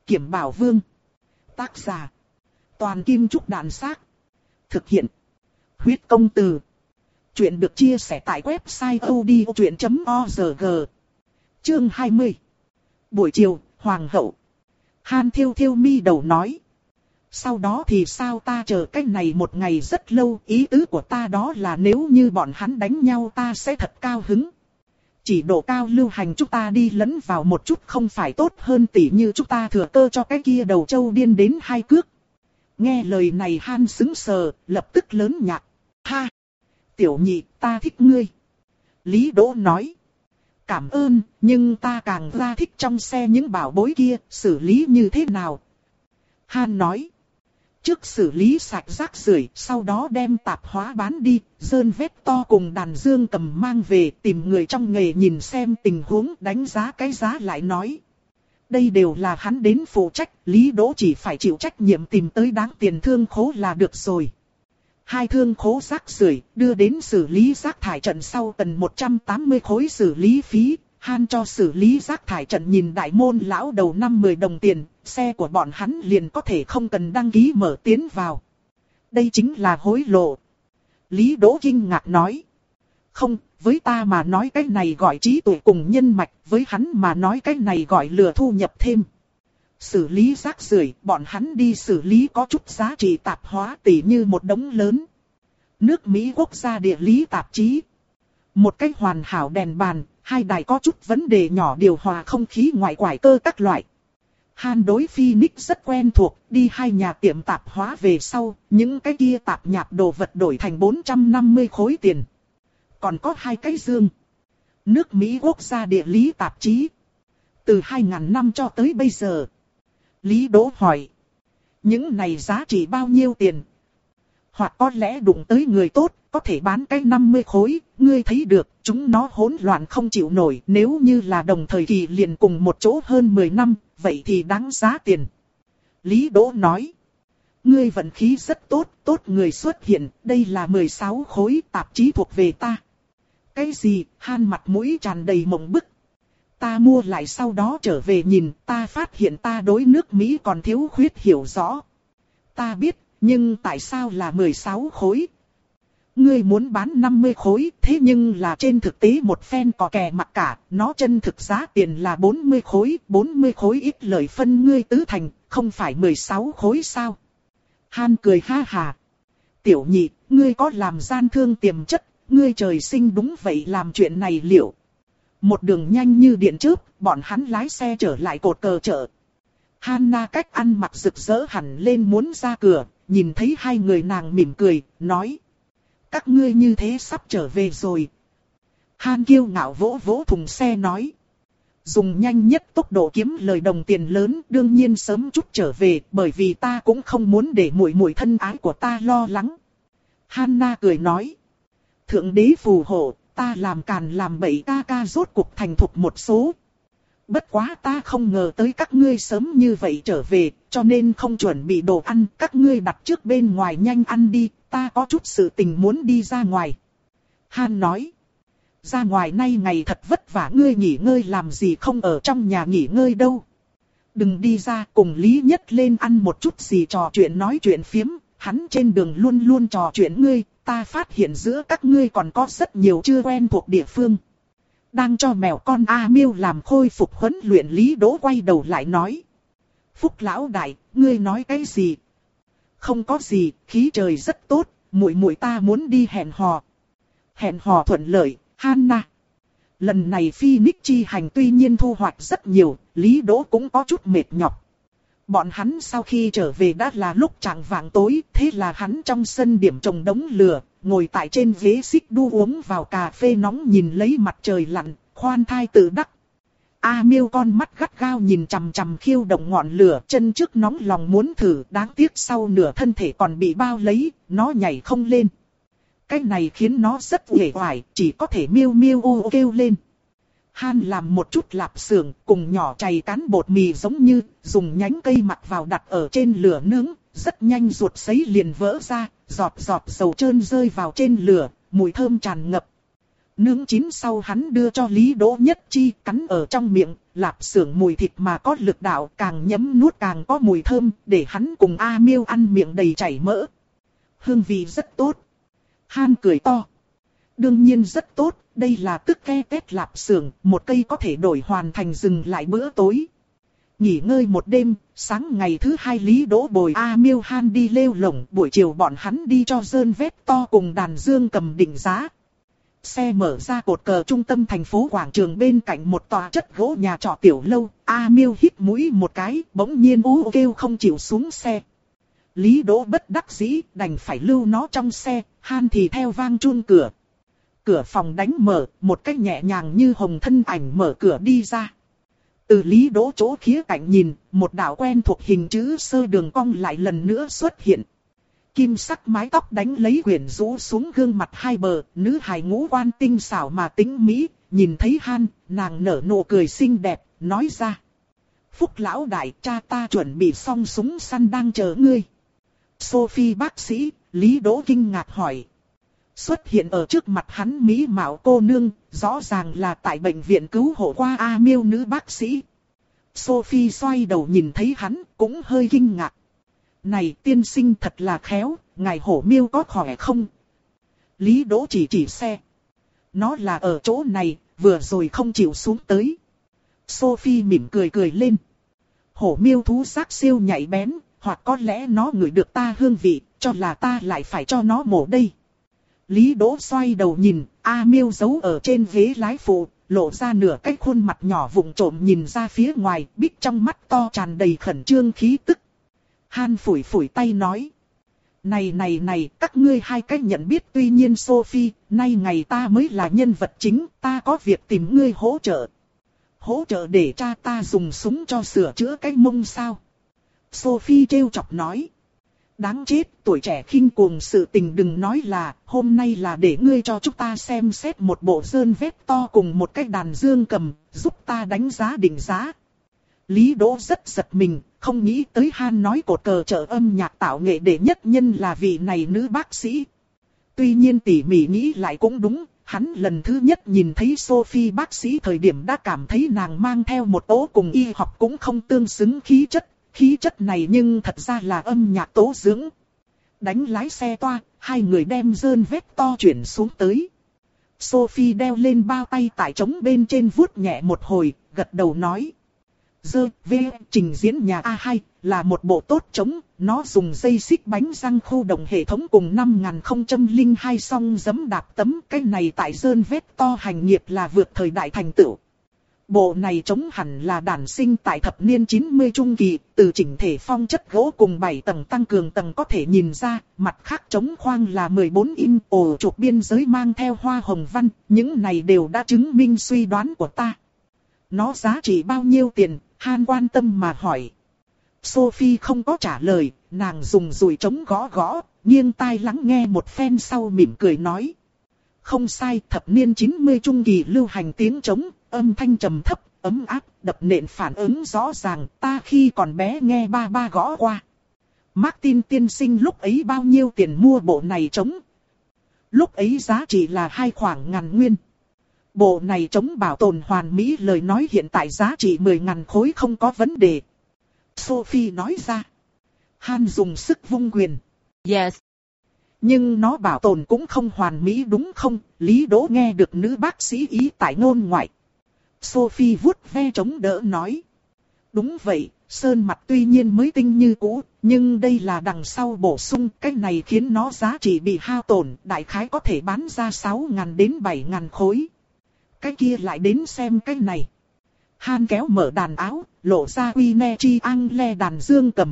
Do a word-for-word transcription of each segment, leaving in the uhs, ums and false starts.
Kiểm Bảo Vương. Tác giả. Toàn Kim Trúc Đàn Xác. Thực hiện. Huyết Công Từ. Chuyện được chia sẻ tại website odchuyện chấm org. Chương hai mươi. Buổi chiều, Hoàng hậu. Han Thiêu Thiêu mi đầu nói. Sau đó thì sao, ta chờ cái này một ngày rất lâu, ý tứ của ta đó là nếu như bọn hắn đánh nhau ta sẽ thật cao hứng. Chỉ độ cao lưu hành chúng ta đi lẫn vào một chút không phải tốt hơn tỉ như chúng ta thừa cơ cho cái kia đầu trâu điên đến hai cước. Nghe lời này Han sững sờ, lập tức lớn nhạc. Ha! Tiểu nhị, ta thích ngươi. Lý Đỗ nói. Cảm ơn, nhưng ta càng ra thích trong xe những bảo bối kia, xử lý như thế nào? Han nói. Trước xử lý sạch rác rưởi, sau đó đem tạp hóa bán đi, dơn vét to cùng đàn dương cầm mang về, tìm người trong nghề nhìn xem tình huống, đánh giá cái giá lại nói. Đây đều là hắn đến phụ trách, Lý Đỗ chỉ phải chịu trách nhiệm tìm tới đáng tiền thương khố là được rồi. Hai thương khố rác rưởi đưa đến xử lý rác thải trận sau cần một trăm tám mươi khối xử lý phí. Han cho xử lý rác thải trận nhìn đại môn lão đầu năm mười đồng tiền, xe của bọn hắn liền có thể không cần đăng ký mở tiến vào. Đây chính là hối lộ. Lý Đỗ kinh ngạc nói. Không, với ta mà nói cái này gọi trí tuệ cùng nhân mạch, với hắn mà nói cái này gọi lừa thu nhập thêm. Xử lý rác rưởi, bọn hắn đi xử lý có chút giá trị tạp hóa tỉ như một đống lớn. Nước Mỹ Quốc gia địa lý tạp chí. Một cái hoàn hảo đèn bàn, hai đài có chút vấn đề nhỏ điều hòa không khí ngoại quải cơ các loại. Han đối Phoenix rất quen thuộc, đi hai nhà tiệm tạp hóa về sau, những cái kia tạp nhạp đồ vật đổi thành bốn trăm năm mươi khối tiền. Còn có hai cái dương. Nước Mỹ Quốc gia địa lý tạp chí. Từ hai nghìn năm cho tới bây giờ. Lý Đỗ hỏi. Những này giá trị bao nhiêu tiền? Hoặc có lẽ đụng tới người tốt, có thể bán cái năm mươi khối, ngươi thấy được, chúng nó hỗn loạn không chịu nổi, nếu như là đồng thời kỳ liền cùng một chỗ hơn mười năm, vậy thì đáng giá tiền. Lý Đỗ nói, ngươi vận khí rất tốt, tốt người xuất hiện, đây là mười sáu khối tạp chí thuộc về ta. Cái gì? Han mặt mũi tràn đầy mộng bức. Ta mua lại sau đó trở về nhìn, ta phát hiện ta đối nước Mỹ còn thiếu khuyết hiểu rõ. Ta biết, nhưng tại sao là mười sáu khối? Ngươi muốn bán năm mươi khối, thế nhưng là trên thực tế một phen cò kè mặc cả, nó chân thực giá tiền là bốn mươi khối, bốn mươi khối ít lợi phân ngươi tứ thành, không phải mười sáu khối sao? Han cười ha hà. Tiểu nhị, ngươi có làm gian thương tiềm chất, ngươi trời sinh đúng vậy làm chuyện này liệu? Một đường nhanh như điện chớp, bọn hắn lái xe trở lại cột cờ chợ. Hanna cách ăn mặc rực rỡ hẳn lên muốn ra cửa, nhìn thấy hai người nàng mỉm cười, nói. Các ngươi như thế sắp trở về rồi. Han kiêu ngạo vỗ vỗ thùng xe nói. Dùng nhanh nhất tốc độ kiếm lời đồng tiền lớn, đương nhiên sớm chút trở về, bởi vì ta cũng không muốn để muội muội thân ái của ta lo lắng. Hanna cười nói. Thượng đế phù hộ, ta làm càn làm bậy ca ca rốt cuộc thành thục một số. Bất quá ta không ngờ tới các ngươi sớm như vậy trở về, cho nên không chuẩn bị đồ ăn, các ngươi đặt trước bên ngoài nhanh ăn đi, ta có chút sự tình muốn đi ra ngoài. Han nói, ra ngoài nay ngày thật vất vả, ngươi nghỉ ngơi làm gì không ở trong nhà nghỉ ngơi đâu. Đừng đi ra, cùng Lý Nhất lên ăn một chút gì trò chuyện nói chuyện phiếm, hắn trên đường luôn luôn trò chuyện ngươi, ta phát hiện giữa các ngươi còn có rất nhiều chưa quen thuộc địa phương. Đang cho mèo con A Miêu làm khôi phục huấn luyện, Lý Đỗ quay đầu lại nói. Phúc lão đại, ngươi nói cái gì? Không có gì, khí trời rất tốt, muội muội ta muốn đi hẹn hò. Hẹn hò thuận lợi, Hanna. Lần này Phoenix chi hành tuy nhiên thu hoạch rất nhiều, Lý Đỗ cũng có chút mệt nhọc. Bọn hắn sau khi trở về đã là lúc chạng vạng tối, thế là hắn trong sân điểm trồng đống lửa, ngồi tại trên ghế xích đu uống vào cà phê nóng nhìn lấy mặt trời lặn, khoan thai tự đắc. A Miêu con mắt gắt gao nhìn chằm chằm khiêu động ngọn lửa, chân trước nóng lòng muốn thử, đáng tiếc sau nửa thân thể còn bị bao lấy, nó nhảy không lên. Cái này khiến nó rất uể oải, chỉ có thể miêu miêu ô kêu lên. Han làm một chút lạp xưởng cùng nhỏ chày cán bột mì giống như, dùng nhánh cây mặc vào đặt ở trên lửa nướng, rất nhanh ruột sấy liền vỡ ra, giọt giọt dầu trơn rơi vào trên lửa, mùi thơm tràn ngập. Nướng chín sau hắn đưa cho Lý Đỗ Nhất Chi, cắn ở trong miệng, lạp xưởng mùi thịt mà có lực đạo, càng nhấm nuốt càng có mùi thơm, để hắn cùng A Miêu ăn miệng đầy chảy mỡ. Hương vị rất tốt. Han cười to. Đương nhiên rất tốt, đây là tức ke tét lạp xưởng, một cây có thể đổi hoàn thành dừng lại bữa tối. Nghỉ ngơi một đêm, sáng ngày thứ hai Lý Đỗ bồi A Miêu Han đi lêu lổng, buổi chiều bọn hắn đi cho Dơn Vét To cùng đàn dương cầm định giá. Xe mở ra cột cờ trung tâm thành phố quảng trường bên cạnh một tòa chất gỗ nhà trọ tiểu lâu, A Miêu hít mũi một cái, bỗng nhiên ú kêu không chịu xuống xe. Lý Đỗ bất đắc dĩ, đành phải lưu nó trong xe, Han thì theo vang chun cửa. Cửa phòng đánh mở, một cách nhẹ nhàng như hồng thân ảnh mở cửa đi ra. Từ Lý Đỗ chỗ khía cạnh nhìn, một đạo quen thuộc hình chữ sơ đường cong lại lần nữa xuất hiện. Kim sắc mái tóc đánh lấy quyển rũ xuống gương mặt hai bờ, nữ hài ngũ quan tinh xảo mà tính mỹ, nhìn thấy Han, nàng nở nụ cười xinh đẹp, nói ra. Phúc lão đại, cha ta chuẩn bị xong súng săn đang chờ ngươi. Sophie bác sĩ, Lý Đỗ kinh ngạc hỏi. Xuất hiện ở trước mặt hắn mỹ mạo cô nương, rõ ràng là tại bệnh viện cứu hộ qua A Miêu nữ bác sĩ. Sophie xoay đầu nhìn thấy hắn, cũng hơi kinh ngạc. Này tiên sinh thật là khéo, ngài hổ Miêu có khỏe không? Lý Đỗ chỉ chỉ xe. Nó là ở chỗ này, vừa rồi không chịu xuống tới. Sophie mỉm cười cười lên. Hổ Miêu thú giác siêu nhạy bén, hoặc có lẽ nó ngửi được ta hương vị, cho là ta lại phải cho nó mổ đây. Lý Đỗ xoay đầu nhìn, A Miêu giấu ở trên ghế lái phụ, lộ ra nửa cái khuôn mặt nhỏ vụng trộm nhìn ra phía ngoài, bích trong mắt to tràn đầy khẩn trương khí tức. Han phủi phủi tay nói. Này này này, các ngươi hai cách nhận biết tuy nhiên Sophie, nay ngày ta mới là nhân vật chính, ta có việc tìm ngươi hỗ trợ. Hỗ trợ để cha ta dùng súng cho sửa chữa cái mông sao? Sophie trêu chọc nói. Đáng chết, tuổi trẻ khinh cuồng sự tình đừng nói là, hôm nay là để ngươi cho chúng ta xem xét một bộ Dơn Vét To cùng một cái đàn dương cầm, giúp ta đánh giá định giá. Lý Đỗ rất giật mình, không nghĩ tới Han nói cột cờ chợ âm nhạc tạo nghệ đệ nhất nhân là vị này nữ bác sĩ. Tuy nhiên tỉ mỉ nghĩ lại cũng đúng, hắn lần thứ nhất nhìn thấy Sophie bác sĩ thời điểm đã cảm thấy nàng mang theo một tố cùng y học cũng không tương xứng khí chất. Khí chất này nhưng thật ra là âm nhạc tố dưỡng. Đánh lái xe toa, hai người đem Dơn Vét To chuyển xuống tới. Sophie đeo lên bao tay tải trống bên trên vuốt nhẹ một hồi, gật đầu nói. Dơ, vê, trình diễn nhà A hai, là một bộ tốt trống, nó dùng dây xích bánh răng khu động hệ thống cùng năm không không hai song giấm đạp tấm. Cái này tại Dơn Vét To hành nghiệp là vượt thời đại thành tựu. Bộ này trống hẳn là đản sinh tại thập niên chín mươi trung kỳ, từ chỉnh thể phong chất gỗ cùng bảy tầng tăng cường tầng có thể nhìn ra, mặt khác trống khoang là mười bốn inch, ổ trục biên giới mang theo hoa hồng văn, những này đều đã chứng minh suy đoán của ta. Nó giá trị bao nhiêu tiền, Han quan tâm mà hỏi. Sophie không có trả lời, nàng dùng dùi trống gõ gõ, nghiêng tai lắng nghe một phen sau mỉm cười nói. Không sai, thập niên chín mươi trung kỳ lưu hành tiếng trống, âm thanh trầm thấp, ấm áp, đập nện phản ứng rõ ràng, ta khi còn bé nghe ba ba gõ qua. Martin tiên sinh lúc ấy bao nhiêu tiền mua bộ này trống? Lúc ấy giá trị là hai khoảng ngàn nguyên. Bộ này trống bảo tồn hoàn mỹ, lời nói hiện tại giá trị mười ngàn khối không có vấn đề. Sophie nói ra. Han dùng sức vung quyền. Yes. Nhưng nó bảo tồn cũng không hoàn mỹ đúng không? Lý Đỗ nghe được nữ bác sĩ ý tại ngôn ngoại. Sophie vuốt ve trống đỡ nói. Đúng vậy, sơn mặt tuy nhiên mới tinh như cũ, nhưng đây là đằng sau bổ sung, cái này khiến nó giá trị bị hao tổn, đại khái có thể bán ra sáu ngàn đến bảy ngàn khối. Cái kia lại đến xem cái này. Han kéo mở đàn áo, lộ ra uy ne chi ang le đàn dương cầm.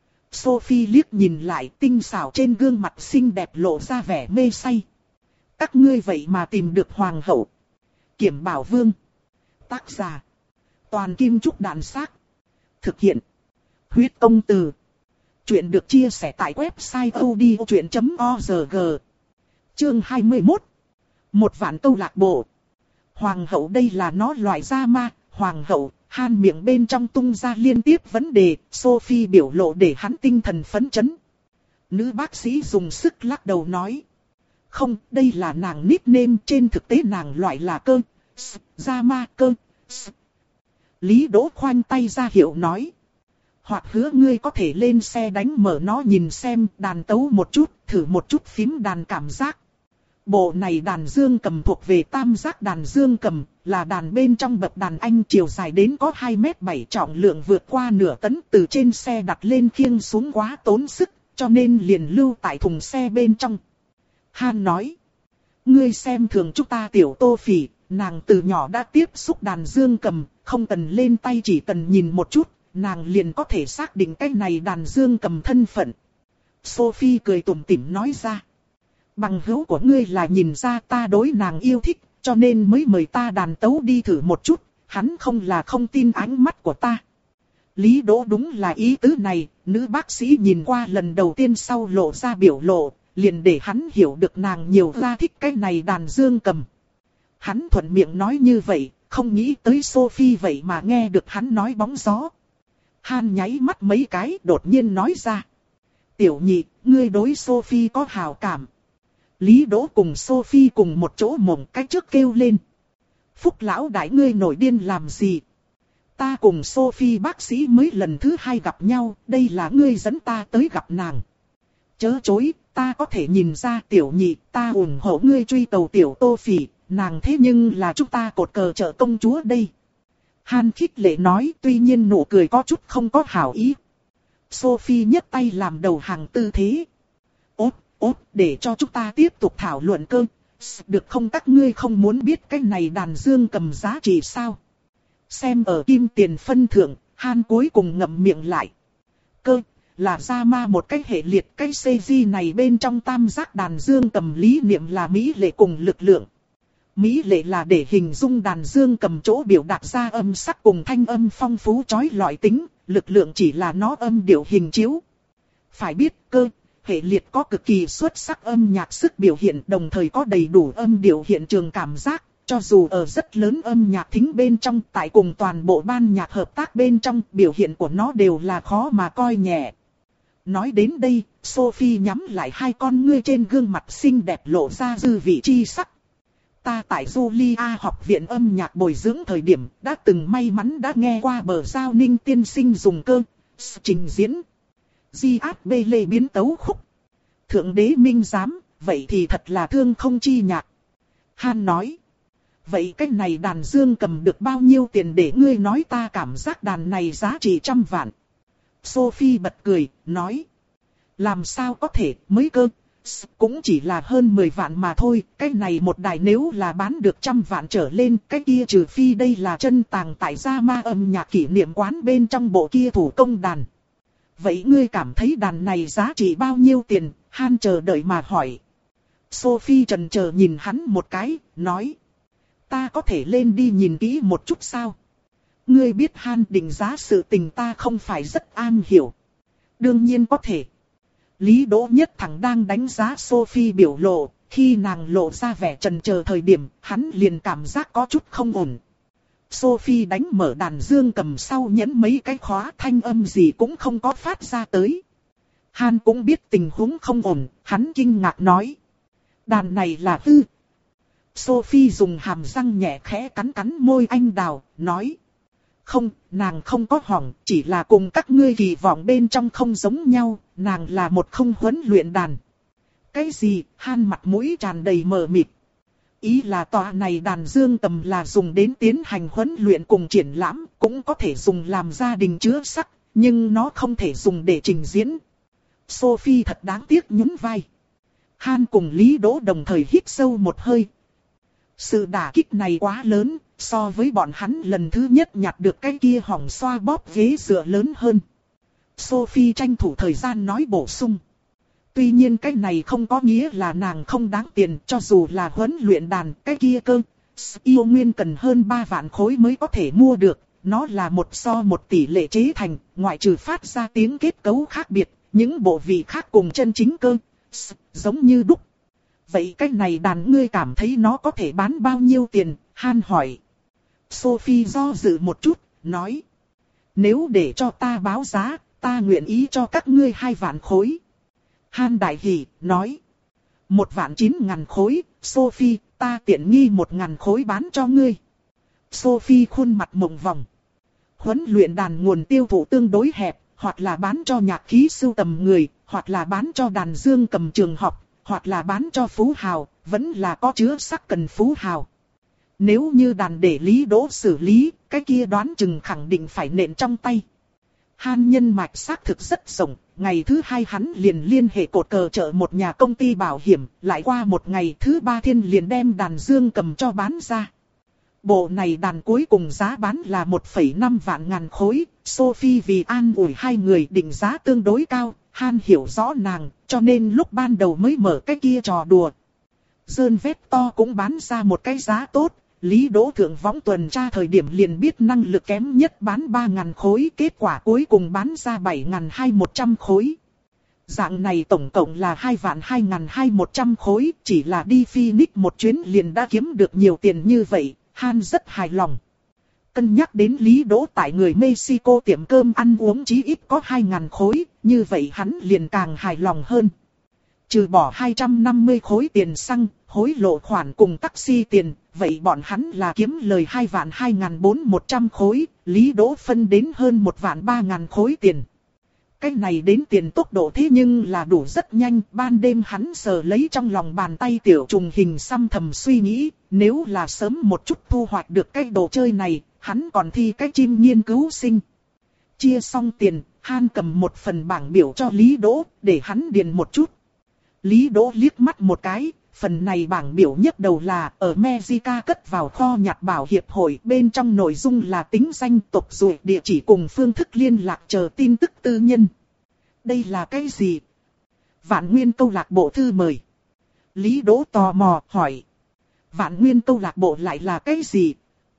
Sophie liếc nhìn lại, tinh xảo trên gương mặt xinh đẹp lộ ra vẻ mê say. Các ngươi vậy mà tìm được hoàng hậu. Kiểm Bảo Vương. Tác giả. Toàn Kim Trúc Đàn Xác. Thực hiện. Huyết Công Từ. Chuyện được chia sẻ tại website odchuyện chấm org. Chương hai mươi mốt. Một vạn câu lạc bộ. Hoàng hậu đây là nó loại da ma. Hoàng hậu, Han miệng bên trong tung ra liên tiếp vấn đề. Sophie biểu lộ để hắn tinh thần phấn chấn. Nữ bác sĩ dùng sức lắc đầu nói. Không, đây là nàng nickname, trên thực tế nàng loại là cơ, s, ra ma cơ, s. Lý Đỗ khoanh tay ra hiệu nói. Hoặc hứa ngươi có thể lên xe đánh mở nó nhìn xem, đàn tấu một chút, thử một chút phím đàn cảm giác. Bộ này đàn dương cầm thuộc về tam giác đàn dương cầm, là đàn bên trong bậc đàn anh, chiều dài đến có hai mét bảy, trọng lượng vượt qua nửa tấn, từ trên xe đặt lên khiêng xuống quá tốn sức, cho nên liền lưu tại thùng xe bên trong. Han nói, ngươi xem thường chúng ta tiểu Tô Phỉ, nàng từ nhỏ đã tiếp xúc đàn dương cầm, không cần lên tay chỉ cần nhìn một chút, nàng liền có thể xác định cái này đàn dương cầm thân phận. Sophie cười tủm tỉm nói ra. Bằng hữu của ngươi là nhìn ra ta đối nàng yêu thích, cho nên mới mời ta đàn tấu đi thử một chút, hắn không là không tin ánh mắt của ta. Lý Đỗ đúng là ý tứ này, nữ bác sĩ nhìn qua lần đầu tiên sau lộ ra biểu lộ, liền để hắn hiểu được nàng nhiều ra thích cái này đàn dương cầm. Hắn thuận miệng nói như vậy, không nghĩ tới Sophie vậy mà nghe được hắn nói bóng gió. Han nháy mắt mấy cái đột nhiên nói ra. Tiểu nhị, ngươi đối Sophie có hảo cảm. Lý Đỗ cùng Sophie cùng một chỗ mồm cái trước kêu lên. Phúc lão đại ngươi nổi điên làm gì? Ta cùng Sophie bác sĩ mới lần thứ hai gặp nhau, đây là ngươi dẫn ta tới gặp nàng. Chớ chối, ta có thể nhìn ra tiểu nhị, ta ủng hộ ngươi truy tàu tiểu Tô Phỉ, nàng thế nhưng là chúng ta cột cờ trợ công chúa đây. Han khích lệ nói, tuy nhiên nụ cười có chút không có hảo ý. Sophie nhấc tay làm đầu hàng tư thế. Ốt, ốt, để cho chúng ta tiếp tục thảo luận cơ. Được không, các ngươi không muốn biết cái này đàn dương cầm giá trị sao? Xem ở kim tiền phân thượng, Han cuối cùng ngậm miệng lại. Cơ, là ra ma một cái hệ liệt, cái xê giê này bên trong tam giác đàn dương cầm lý niệm là mỹ lệ cùng lực lượng. Mỹ lệ là để hình dung đàn dương cầm chỗ biểu đạt ra âm sắc cùng thanh âm phong phú chói lọi tính, lực lượng chỉ là nó âm điệu hình chiếu. Phải biết cơ, hệ liệt có cực kỳ xuất sắc âm nhạc sức biểu hiện, đồng thời có đầy đủ âm điệu hiện trường cảm giác, cho dù ở rất lớn âm nhạc thính bên trong, tại cùng toàn bộ ban nhạc hợp tác bên trong, biểu hiện của nó đều là khó mà coi nhẹ. Nói đến đây, Sophie nhắm lại hai con ngươi, trên gương mặt xinh đẹp lộ ra dư vị chi sắc. Ta tại Julia học viện âm nhạc bồi dưỡng thời điểm, đã từng may mắn đã nghe qua Bờ Giao Ninh tiên sinh dùng cơ, trình diễn. Di át bê lê biến tấu khúc. Thượng đế minh giám, vậy thì thật là thương không chi nhạc. Han nói. Vậy cái này đàn dương cầm được bao nhiêu tiền để ngươi nói, ta cảm giác đàn này giá trị trăm vạn. Sophie bật cười, nói. Làm sao có thể, mới cơ. Cũng chỉ là hơn mười vạn mà thôi, cái này một đài nếu là bán được trăm vạn trở lên, cái kia trừ phi đây là chân tàng tại gia ma âm nhạc kỷ niệm quán bên trong bộ kia thủ công đàn. Vậy ngươi cảm thấy đàn này giá trị bao nhiêu tiền? Han chờ đợi mà hỏi. Sophie chần chờ nhìn hắn một cái, nói. Ta có thể lên đi nhìn kỹ một chút sao? Ngươi biết Han định giá sự tình ta không phải rất am hiểu. Đương nhiên có thể. Lý Đỗ nhất thẳng đang đánh giá Sophie biểu lộ, khi nàng lộ ra vẻ chần chờ thời điểm, hắn liền cảm giác có chút không ổn. Sophie đánh mở đàn dương cầm sau nhấn mấy cái khóa, thanh âm gì cũng không có phát ra tới. Han cũng biết tình huống không ổn, hắn kinh ngạc nói. Đàn này là hư. Sophie dùng hàm răng nhẹ khẽ cắn cắn môi anh đào, nói. Không, nàng không có hỏng, chỉ là cùng các ngươi kỳ vọng bên trong không giống nhau, nàng là một không huấn luyện đàn. Cái gì? Han mặt mũi tràn đầy mờ mịt. Ý là tòa này đàn dương cầm là dùng đến tiến hành huấn luyện cùng triển lãm, cũng có thể dùng làm gia đình chứa sắc, nhưng nó không thể dùng để trình diễn. Sophie thật đáng tiếc nhún vai. Han cùng Lý Đỗ đồng thời hít sâu một hơi. Sự đả kích này quá lớn, so với bọn hắn lần thứ nhất nhặt được cái kia hỏng xoa bóp ghế dựa lớn hơn. Sophie tranh thủ thời gian nói bổ sung. Tuy nhiên cái này không có nghĩa là nàng không đáng tiền, cho dù là huấn luyện đàn, cái kia cơ. Yêu nguyên cần hơn ba vạn khối mới có thể mua được, nó là một so một tỷ lệ chế thành, ngoại trừ phát ra tiếng kết cấu khác biệt, những bộ vị khác cùng chân chính cơ. Giống như đúc. Vậy cái này đàn ngươi cảm thấy nó có thể bán bao nhiêu tiền? Han hỏi. Sophie do dự một chút, nói. Nếu để cho ta báo giá, ta nguyện ý cho các ngươi hai vạn khối. Han đại hỉ, nói. Một vạn chín ngàn khối, Sophie, ta tiện nghi một ngàn khối bán cho ngươi. Sophie khuôn mặt mộng vòng. Huấn luyện đàn nguồn tiêu thụ tương đối hẹp, hoặc là bán cho nhạc khí sưu tầm người, hoặc là bán cho đàn dương cầm trường học, hoặc là bán cho phú hào, vẫn là có chứa sắc cần phú hào. Nếu như đàn để Lý Đỗ xử lý, cái kia đoán chừng khẳng định phải nện trong tay. Han nhân mạch xác thực rất rộng, ngày thứ hai hắn liền liên hệ cột cờ chợ một nhà công ty bảo hiểm, lại qua một ngày thứ ba thiên liền đem đàn dương cầm cho bán ra. Bộ này đàn cuối cùng giá bán là một phẩy năm vạn ngàn khối, Sophie vì an ủi hai người định giá tương đối cao, Han hiểu rõ nàng, cho nên lúc ban đầu mới mở cái kia trò đùa. Dơn vét to cũng bán ra một cái giá tốt, Lý Đỗ thượng võng tuần tra thời điểm liền biết năng lực kém nhất bán ba ngàn khối, kết quả cuối cùng bán ra bảy ngàn hai một trăm khối. Dạng này tổng cộng là hai vạn hai ngàn hai một trăm khối, chỉ là đi Phoenix một chuyến liền đã kiếm được nhiều tiền như vậy, Han rất hài lòng. Cân nhắc đến Lý Đỗ tại người Mexico tiệm cơm ăn uống chí ít có hai ngàn khối, như vậy hắn liền càng hài lòng hơn. Trừ bỏ hai trăm năm mươi khối tiền xăng, hối lộ khoản cùng taxi tiền, vậy bọn hắn là kiếm lời hai vạn hai ngàn bốn một trăm khối, Lý Đỗ phân đến hơn một vạn ba ngàn khối tiền. Cái này đến tiền tốc độ thế nhưng là đủ rất nhanh, ban đêm hắn sờ lấy trong lòng bàn tay tiểu trùng hình xăm thầm suy nghĩ, nếu là sớm một chút thu hoạch được cái đồ chơi này, hắn còn thi cái chim nghiên cứu sinh. Chia xong tiền, Han cầm một phần bảng biểu cho Lý Đỗ, để hắn điền một chút. Lý Đỗ liếc mắt một cái, phần này bảng biểu nhất đầu là ở Mexico cất vào kho nhặt bảo hiệp hội, bên trong nội dung là tính danh, tộc ruột, địa chỉ cùng phương thức liên lạc chờ tin tức tư nhân. Đây là cái gì? Vạn Nguyên câu lạc bộ thư mời. Lý Đỗ tò mò hỏi. Vạn Nguyên câu lạc bộ lại là cái gì?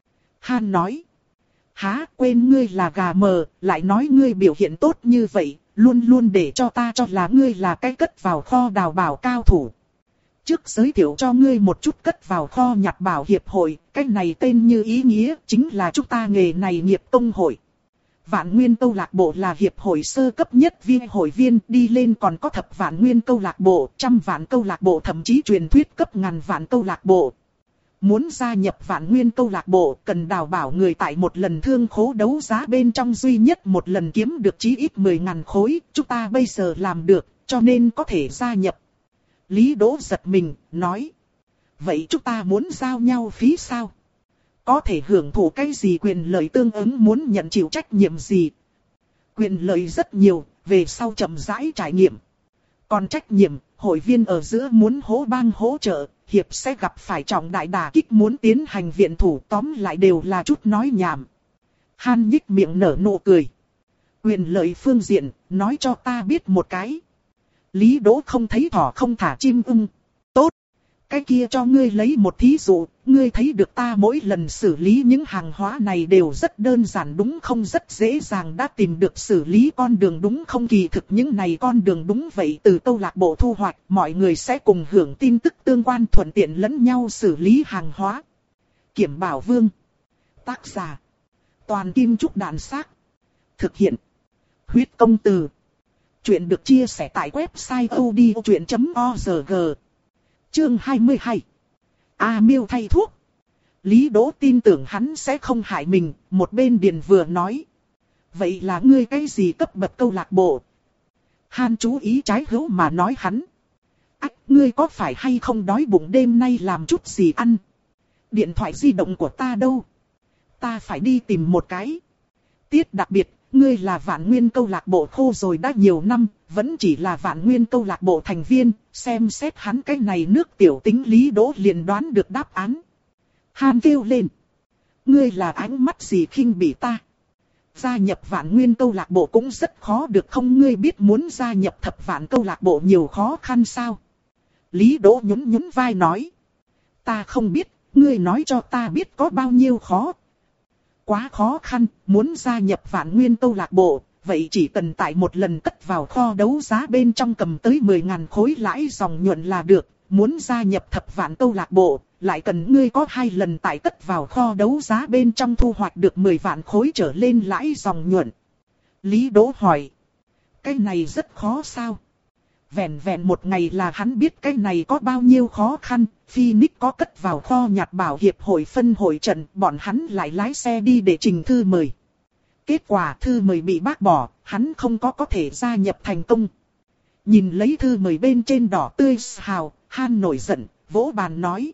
Han nói. Há, quên ngươi là gà mờ, lại nói ngươi biểu hiện tốt như vậy, luôn luôn để cho ta cho là ngươi là cái cất vào kho đào bảo cao thủ. Trước giới thiệu cho ngươi một chút cất vào kho nhặt bảo hiệp hội, cái này tên như ý nghĩa, chính là chúng ta nghề này nghiệp công hội. Vạn Nguyên câu lạc bộ là hiệp hội sơ cấp nhất viên hội viên, đi lên còn có thập vạn nguyên câu lạc bộ, trăm vạn câu lạc bộ, thậm chí truyền thuyết cấp ngàn vạn câu lạc bộ. Muốn gia nhập Vạn Nguyên câu lạc bộ, cần đào bảo người tại một lần thương khố đấu giá bên trong duy nhất một lần kiếm được chí ít mười ngàn khối, chúng ta bây giờ làm được, cho nên có thể gia nhập. Lý Đỗ giật mình, nói. Vậy chúng ta muốn giao nhau phí sao? Có thể hưởng thụ cái gì quyền lợi tương ứng, muốn nhận chịu trách nhiệm gì? Quyền lợi rất nhiều, về sau chậm rãi trải nghiệm. Còn trách nhiệm, hội viên ở giữa muốn hỗ bang hỗ trợ, hiệp sẽ gặp phải trọng đại đả kích, muốn tiến hành viện thủ, tóm lại đều là chút nói nhảm. Han nhích miệng nở nụ cười. Quyền lợi phương diện, nói cho ta biết một cái. Lý Đỗ không thấy thỏ không thả chim ưng. Tốt. Cái kia cho ngươi lấy một thí dụ, ngươi thấy được ta mỗi lần xử lý những hàng hóa này đều rất đơn giản đúng không, rất dễ dàng đã tìm được xử lý con đường đúng không, kỳ thực những này con đường đúng vậy, từ câu lạc bộ thu hoạch, mọi người sẽ cùng hưởng tin tức tương quan, thuận tiện lẫn nhau xử lý hàng hóa. Kiểm Bảo Vương. Tác giả. Toàn Kim Trúc Đạn Xác. Thực hiện. Huyết Công Từ. Chuyện được chia sẻ tại website odchuyện chấm org. Chương hai mươi hai. A Miêu thay thuốc. Lý Đỗ tin tưởng hắn sẽ không hại mình, một bên điền vừa nói. Vậy là ngươi cái gì cấp bậc câu lạc bộ? Han chú ý trái hữu mà nói hắn. Ách, ngươi có phải hay không đói bụng, đêm nay làm chút gì ăn? Điện thoại di động của ta đâu? Ta phải đi tìm một cái. Tiết đặc biệt, ngươi là Vạn Nguyên câu lạc bộ khô rồi đã nhiều năm, vẫn chỉ là Vạn Nguyên câu lạc bộ thành viên, xem xét hắn cái này nước tiểu tính, Lý Đỗ liền đoán được đáp án. Han kêu lên. Ngươi là ánh mắt gì khinh bỉ ta? Gia nhập Vạn Nguyên câu lạc bộ cũng rất khó được không, ngươi biết muốn gia nhập thập vạn câu lạc bộ nhiều khó khăn sao? Lý Đỗ nhún nhún vai nói. Ta không biết, ngươi nói cho ta biết có bao nhiêu khó. Quá khó khăn, muốn gia nhập Vạn Nguyên câu lạc bộ, vậy chỉ cần tại một lần cất vào kho đấu giá bên trong cầm tới mười ngàn khối lãi dòng nhuận là được. Muốn gia nhập thập vạn câu lạc bộ, lại cần ngươi có hai lần tại cất vào kho đấu giá bên trong thu hoạch được mười vạn khối trở lên lãi dòng nhuận. Lý Đỗ hỏi. Cái này rất khó sao? Vẹn vẹn một ngày là hắn biết cái này có bao nhiêu khó khăn, Phoenix có cất vào kho nhặt bảo hiệp hội phân hội trận, bọn hắn lại lái xe đi để trình thư mời. Kết quả thư mời bị bác bỏ, hắn không có có thể gia nhập thành công. Nhìn lấy thư mời bên trên đỏ tươi hào, Han nổi giận, vỗ bàn nói.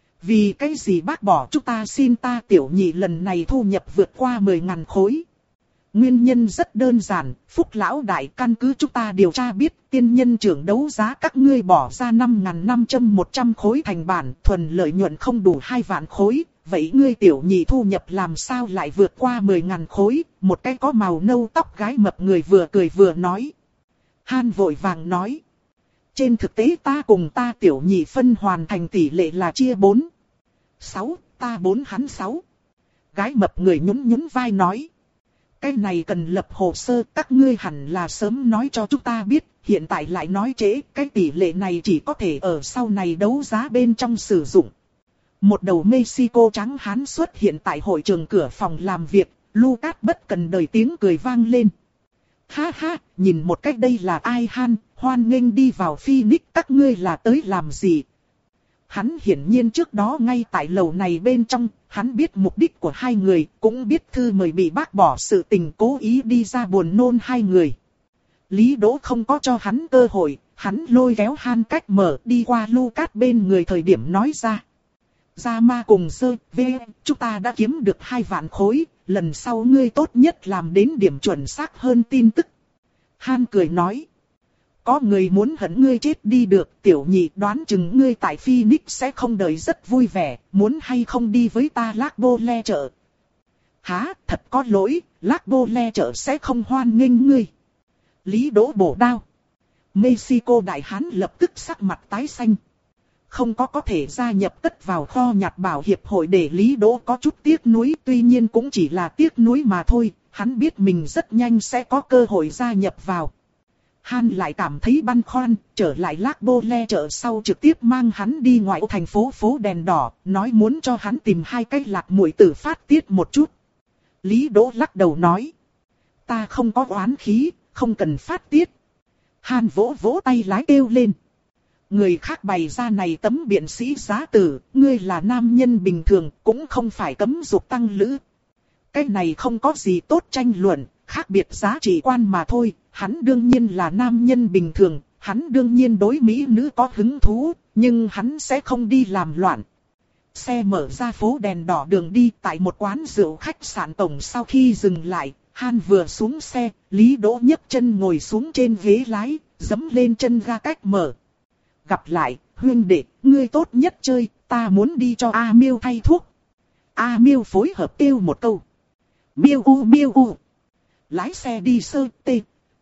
Vì cái gì bác bỏ chúng ta xin ta tiểu nhị lần này thu nhập vượt qua mười ngàn khối. Nguyên nhân rất đơn giản, Phúc lão đại căn cứ chúng ta điều tra biết tiên nhân trưởng đấu giá các ngươi bỏ ra năm nghìn năm trăm một trăm khối thành bản, thuần lợi nhuận không đủ hai vạn khối, vậy ngươi tiểu nhị thu nhập làm sao lại vượt qua mười ngàn khối, một cái có màu nâu tóc gái mập người vừa cười vừa nói. Han vội vàng nói. Trên thực tế ta cùng ta tiểu nhị phân hoàn thành tỷ lệ là chia bốn. sáu, ta bốn hắn sáu. Gái mập người nhún nhún vai nói. Cái này cần lập hồ sơ, các ngươi hẳn là sớm nói cho chúng ta biết, hiện tại lại nói trễ, cái tỷ lệ này chỉ có thể ở sau này đấu giá bên trong sử dụng. Một đầu Mexico trắng hán xuất hiện tại hội trường cửa phòng làm việc, Lucas bất cần đời tiếng cười vang lên. Ha ha, nhìn một cách đây là ai Han, hoan nghênh đi vào Phoenix, các ngươi là tới làm gì? Hắn hiển nhiên trước đó ngay tại lầu này bên trong, hắn biết mục đích của hai người, cũng biết thư mời bị bác bỏ sự tình cố ý đi ra buồn nôn hai người. Lý Đỗ không có cho hắn cơ hội, hắn lôi kéo Han cách mở đi qua Lucas bên người thời điểm nói ra. Gia ma cùng sơ, về, chúng ta đã kiếm được hai vạn khối, lần sau ngươi tốt nhất làm đến điểm chuẩn xác hơn tin tức. Han cười nói. Có người muốn hận ngươi chết đi được, tiểu nhị đoán chừng ngươi tại Phoenix sẽ không đợi rất vui vẻ, muốn hay không đi với ta Lác Bô Le chợ. Hả, thật có lỗi, Lác Bô Le chợ sẽ không hoan nghênh ngươi. Lý Đỗ bổ đao. Mexico đại hán lập tức sắc mặt tái xanh. Không có có thể gia nhập tất vào kho nhặt bảo hiệp hội để Lý Đỗ có chút tiếc nuối, tuy nhiên cũng chỉ là tiếc nuối mà thôi, hắn biết mình rất nhanh sẽ có cơ hội gia nhập vào. Han lại cảm thấy băn khoăn, trở lại Lác Bô Le chợ sau trực tiếp mang hắn đi ngoại ô thành phố phố đèn đỏ, nói muốn cho hắn tìm hai cái lạc muội tử phát tiết một chút. Lý Đỗ lắc đầu nói, ta không có oán khí, không cần phát tiết. Han vỗ vỗ tay lái kêu lên. Người khác bày ra này tấm biện sĩ giá tử, ngươi là nam nhân bình thường, cũng không phải cấm dục tăng lữ. Cái này không có gì tốt tranh luận, khác biệt giá trị quan mà thôi, hắn đương nhiên là nam nhân bình thường, hắn đương nhiên đối mỹ nữ có hứng thú, nhưng hắn sẽ không đi làm loạn. Xe mở ra phố đèn đỏ đường đi tại một quán rượu khách sạn tổng sau khi dừng lại, Han vừa xuống xe, Lý Đỗ nhấc chân ngồi xuống trên ghế lái, giẫm lên chân ga cách mở. Gặp lại, huynh đệ, ngươi tốt nhất chơi, ta muốn đi cho A Miêu thay thuốc. A Miêu phối hợp kêu một câu. Miêu u miêu u. Lái xe đi sơ tê.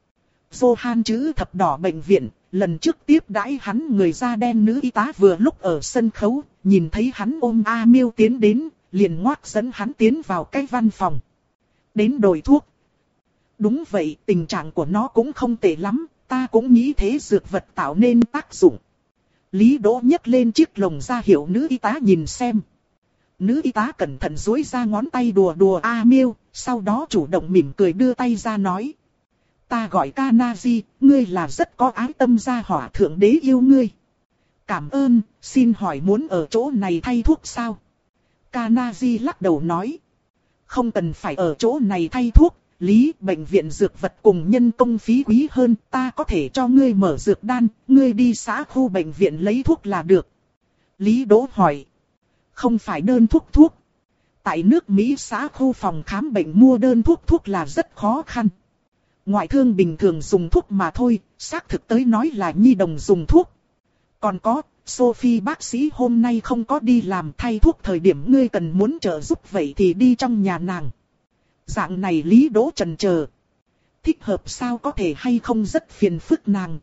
Johan chữ thập đỏ bệnh viện, lần trước tiếp đãi hắn người da đen nữ y tá vừa lúc ở sân khấu, nhìn thấy hắn ôm A Miêu tiến đến, liền ngoắc dẫn hắn tiến vào cái văn phòng. Đến đổi thuốc. Đúng vậy, tình trạng của nó cũng không tệ lắm, ta cũng nghĩ thế dược vật tạo nên tác dụng. Lý Đỗ nhấc lên chiếc lồng ra hiệu nữ y tá nhìn xem. Nữ y tá cẩn thận duỗi ra ngón tay đùa đùa A Miêu, sau đó chủ động mỉm cười đưa tay ra nói. Ta gọi Kanaji, ngươi là rất có ái tâm gia hỏa, thượng đế yêu ngươi. Cảm ơn, xin hỏi muốn ở chỗ này thay thuốc sao? Kanaji lắc đầu nói. Không cần phải ở chỗ này thay thuốc, Lý, bệnh viện dược vật cùng nhân công phí quý hơn, ta có thể cho ngươi mở dược đan, ngươi đi xã khu bệnh viện lấy thuốc là được. Lý Đỗ hỏi. Không phải đơn thuốc thuốc. Tại nước Mỹ xã khu phòng khám bệnh mua đơn thuốc thuốc là rất khó khăn. Ngoại thương bình thường dùng thuốc mà thôi, xác thực tới nói là nhi đồng dùng thuốc. Còn có, Sophie bác sĩ hôm nay không có đi làm, thay thuốc thời điểm ngươi cần muốn trợ giúp vậy thì đi trong nhà nàng. Dạng này Lý Đỗ chần chờ. Thích hợp sao, có thể hay không rất phiền phức nàng.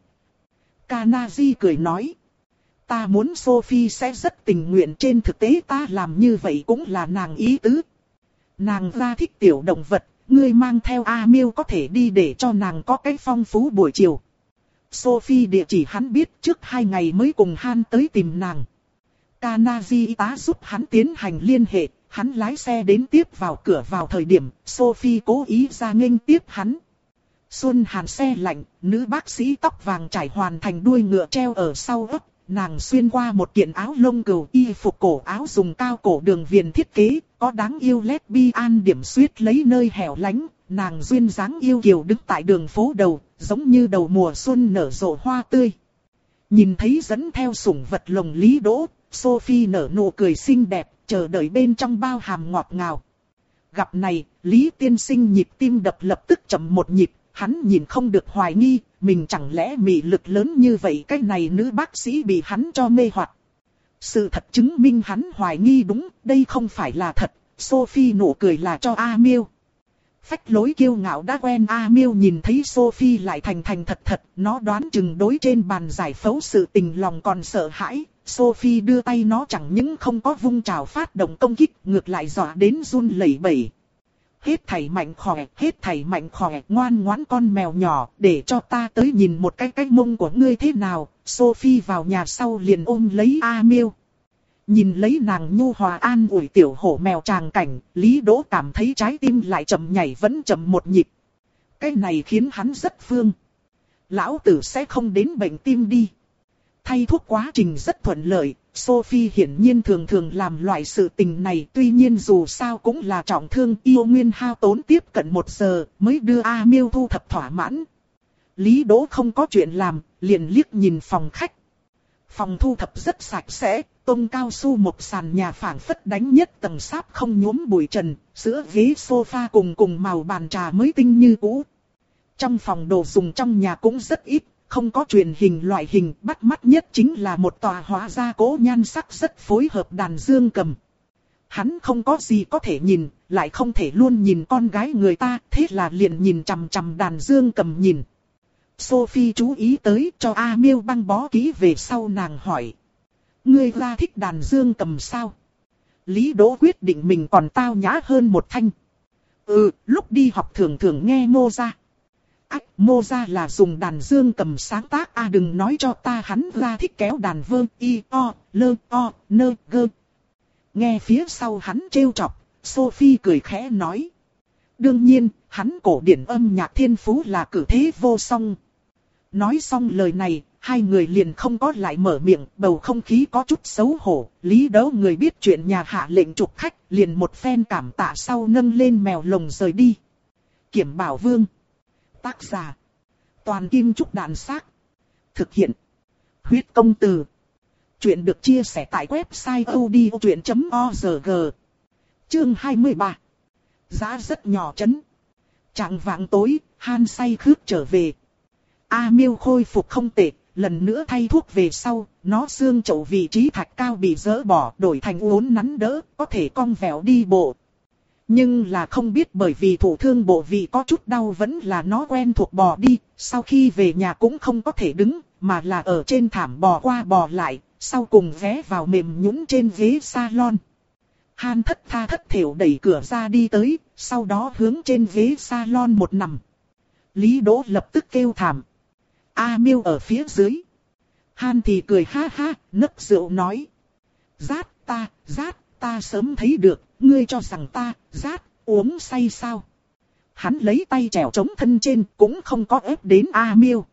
Kanaji cười nói. Ta muốn Sophie sẽ rất tình nguyện, trên thực tế ta làm như vậy cũng là nàng ý tứ. Nàng ra thích tiểu động vật, ngươi mang theo A Miêu có thể đi để cho nàng có cái phong phú buổi chiều. Sophie địa chỉ hắn biết, trước hai ngày mới cùng Han tới tìm nàng. Kanaji y tá giúp hắn tiến hành liên hệ, hắn lái xe đến tiếp vào cửa vào thời điểm Sophie cố ý ra nghênh tiếp hắn. Xuân Hàn xe lạnh, nữ bác sĩ tóc vàng trải hoàn thành đuôi ngựa treo ở sau ấp. Nàng xuyên qua một kiện áo lông cừu, y phục cổ áo dùng cao cổ đường viền thiết kế, có đáng yêu lesbian điểm xuyết lấy nơi hẻo lánh. Nàng duyên dáng yêu kiều đứng tại đường phố đầu, giống như đầu mùa xuân nở rộ hoa tươi. Nhìn thấy dẫn theo sủng vật lồng Lý Đỗ, Sophie nở nụ cười xinh đẹp, chờ đợi bên trong bao hàm ngọt ngào. Gặp này, Lý tiên sinh nhịp tim đập lập tức chậm một nhịp, hắn nhìn không được hoài nghi, mình chẳng lẽ mị lực lớn như vậy, cái này nữ bác sĩ bị hắn cho mê hoặc. Sự thật chứng minh hắn hoài nghi đúng, đây không phải là thật. Sophie nụ cười là cho A Miêu. Phách lối kiêu ngạo đã quen A Miêu nhìn thấy Sophie lại thành thành thật thật, nó đoán chừng đối trên bàn giải phẫu sự tình lòng còn sợ hãi. Sophie đưa tay nó chẳng những không có vung trào phát động công kích, ngược lại dọa đến run lẩy bẩy. Hết thảy mạnh khỏe, hết thảy mạnh khỏe, ngoan ngoãn con mèo nhỏ, để cho ta tới nhìn một cái cái mông của ngươi thế nào. Sophie vào nhà sau liền ôm lấy A Miêu. Nhìn lấy nàng nhu hòa an ủi tiểu hổ mèo tràng cảnh, Lý Đỗ cảm thấy trái tim lại chậm nhảy vẫn chậm một nhịp. Cái này khiến hắn rất phương. Lão tử sẽ không đến bệnh tim đi. Thay thuốc quá trình rất thuận lợi, Sophie hiển nhiên thường thường làm loại sự tình này. Tuy nhiên dù sao cũng là trọng thương, yêu nguyên hao tốn tiếp cận một giờ mới đưa A Miêu thu thập thỏa mãn. Lý Đỗ không có chuyện làm, liền liếc nhìn phòng khách. Phòng thu thập rất sạch sẽ, tông cao su một sàn nhà phảng phất đánh nhất tầng sáp không nhuốm bụi trần, sữa ghế sofa cùng cùng màu bàn trà mới tinh như cũ. Trong phòng đồ dùng trong nhà cũng rất ít, không có truyền hình loại hình, bắt mắt nhất chính là một tòa hóa gia cố nhan sắc rất phối hợp đàn dương cầm. Hắn không có gì có thể nhìn, lại không thể luôn nhìn con gái người ta, thế là liền nhìn chằm chằm đàn dương cầm nhìn. Sophie chú ý tới, cho A Miêu băng bó kỹ về sau nàng hỏi. Ngươi ra thích đàn dương cầm sao? Lý Đỗ quyết định mình còn tao nhã hơn một thanh. Ừ, lúc đi học thường thường nghe Mozart. Ách, Mozart là dùng đàn dương cầm sáng tác. À đừng nói cho ta hắn ra thích kéo đàn vơ, y, o, lơ, o, nơ, gơ. Nghe phía sau hắn trêu chọc, Sophie cười khẽ nói. Đương nhiên, hắn cổ điển âm nhạc thiên phú là cử thế vô song. Nói xong lời này, hai người liền không có lại mở miệng, bầu không khí có chút xấu hổ. Lý Đỗ người biết chuyện nhà hạ lệnh chụp khách, liền một phen cảm tạ sau nâng lên mèo lồng rời đi. Kiểm Bảo Vương. Tác giả. Toàn Kim Trúc Đàn Xác. Thực hiện. Huyết Công Từ. Chuyện được chia sẻ tại website odchuyện chấm org. Chương hai mươi ba. Giá rất nhỏ chấn. Trạng vạng tối, Han say khướt trở về. A Miêu khôi phục không tệ, lần nữa thay thuốc về sau, nó xương chậu vị trí thạch cao bị dỡ bỏ, đổi thành uốn nắn đỡ, có thể cong vẹo đi bộ. Nhưng là không biết bởi vì thụ thương bộ vị có chút đau vẫn là nó quen thuộc bò đi, sau khi về nhà cũng không có thể đứng, mà là ở trên thảm bò qua bò lại, sau cùng ghé vào mềm nhũn trên ghế salon. Han thất tha thất thểu đẩy cửa ra đi tới, sau đó hướng trên ghế salon một nằm. Lý Đỗ lập tức kêu thảm. A Miêu ở phía dưới. Han thì cười ha ha, nấc rượu nói. Rát ta, rát, ta sớm thấy được, ngươi cho rằng ta, rát, uống say sao. Hắn lấy tay trèo chống thân trên, cũng không có ép đến A Miêu.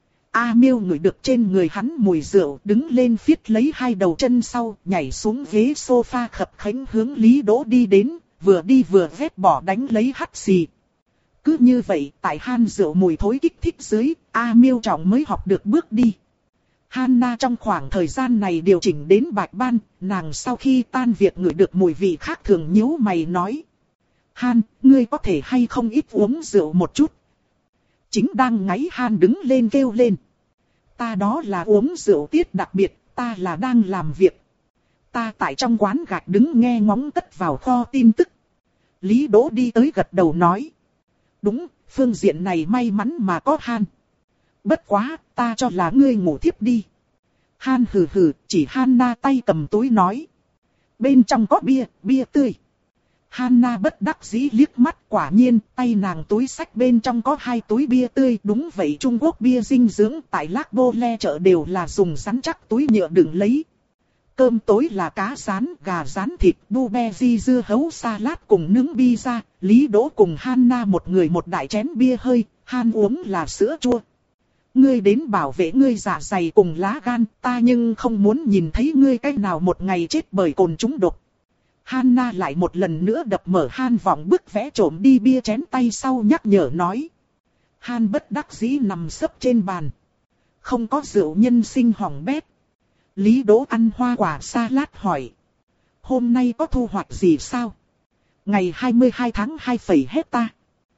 A Miêu ngửi được trên người hắn mùi rượu, đứng lên phiết lấy hai đầu chân sau, nhảy xuống ghế sofa khập khánh hướng Lý Đỗ đi đến, vừa đi vừa vét bỏ đánh lấy hắt xì. Cứ như vậy, tại Han rượu mùi thối kích thích dưới, A Miêu trọng mới học được bước đi. Hanna trong khoảng thời gian này điều chỉnh đến bạch ban, nàng sau khi tan việc ngửi được mùi vị khác thường nhíu mày nói. Han, ngươi có thể hay không ít uống rượu một chút. Chính đang ngáy Han đứng lên kêu lên. Ta đó là uống rượu tiết đặc biệt, ta là đang làm việc. Ta tại trong quán gạch đứng nghe ngóng tất vào kho tin tức. Lý Đỗ đi tới gật đầu nói. Đúng, phương diện này may mắn mà có Han. Bất quá, ta cho là ngươi ngủ thiếp đi. Han hừ hừ, chỉ Hanna tay cầm túi nói. Bên trong có bia, bia tươi. Hanna bất đắc dĩ liếc mắt, quả nhiên, tay nàng túi xách bên trong có hai túi bia tươi. Đúng vậy, Trung Quốc bia dinh dưỡng tại Lác Bô Le chợ đều là dùng rắn chắc túi nhựa đựng lấy. Cơm tối là cá rán, gà rán thịt, blueberry dưa hấu salad cùng nướng pizza. Lý Đỗ cùng Hanna một người một đại chén bia hơi, Han uống là sữa chua. Ngươi đến bảo vệ ngươi dạ dày cùng lá gan, ta nhưng không muốn nhìn thấy ngươi cách nào một ngày chết bởi cồn trúng độc. Hanna lại một lần nữa đập mở Han vọng bức vẽ trộm đi bia chén tay sau nhắc nhở nói. Han bất đắc dĩ nằm sấp trên bàn. Không có rượu nhân sinh hỏng bét. Lý Đỗ ăn hoa quả salad hỏi. Hôm nay có thu hoạch gì sao? Ngày hai mươi hai tháng hai phẩy hecta.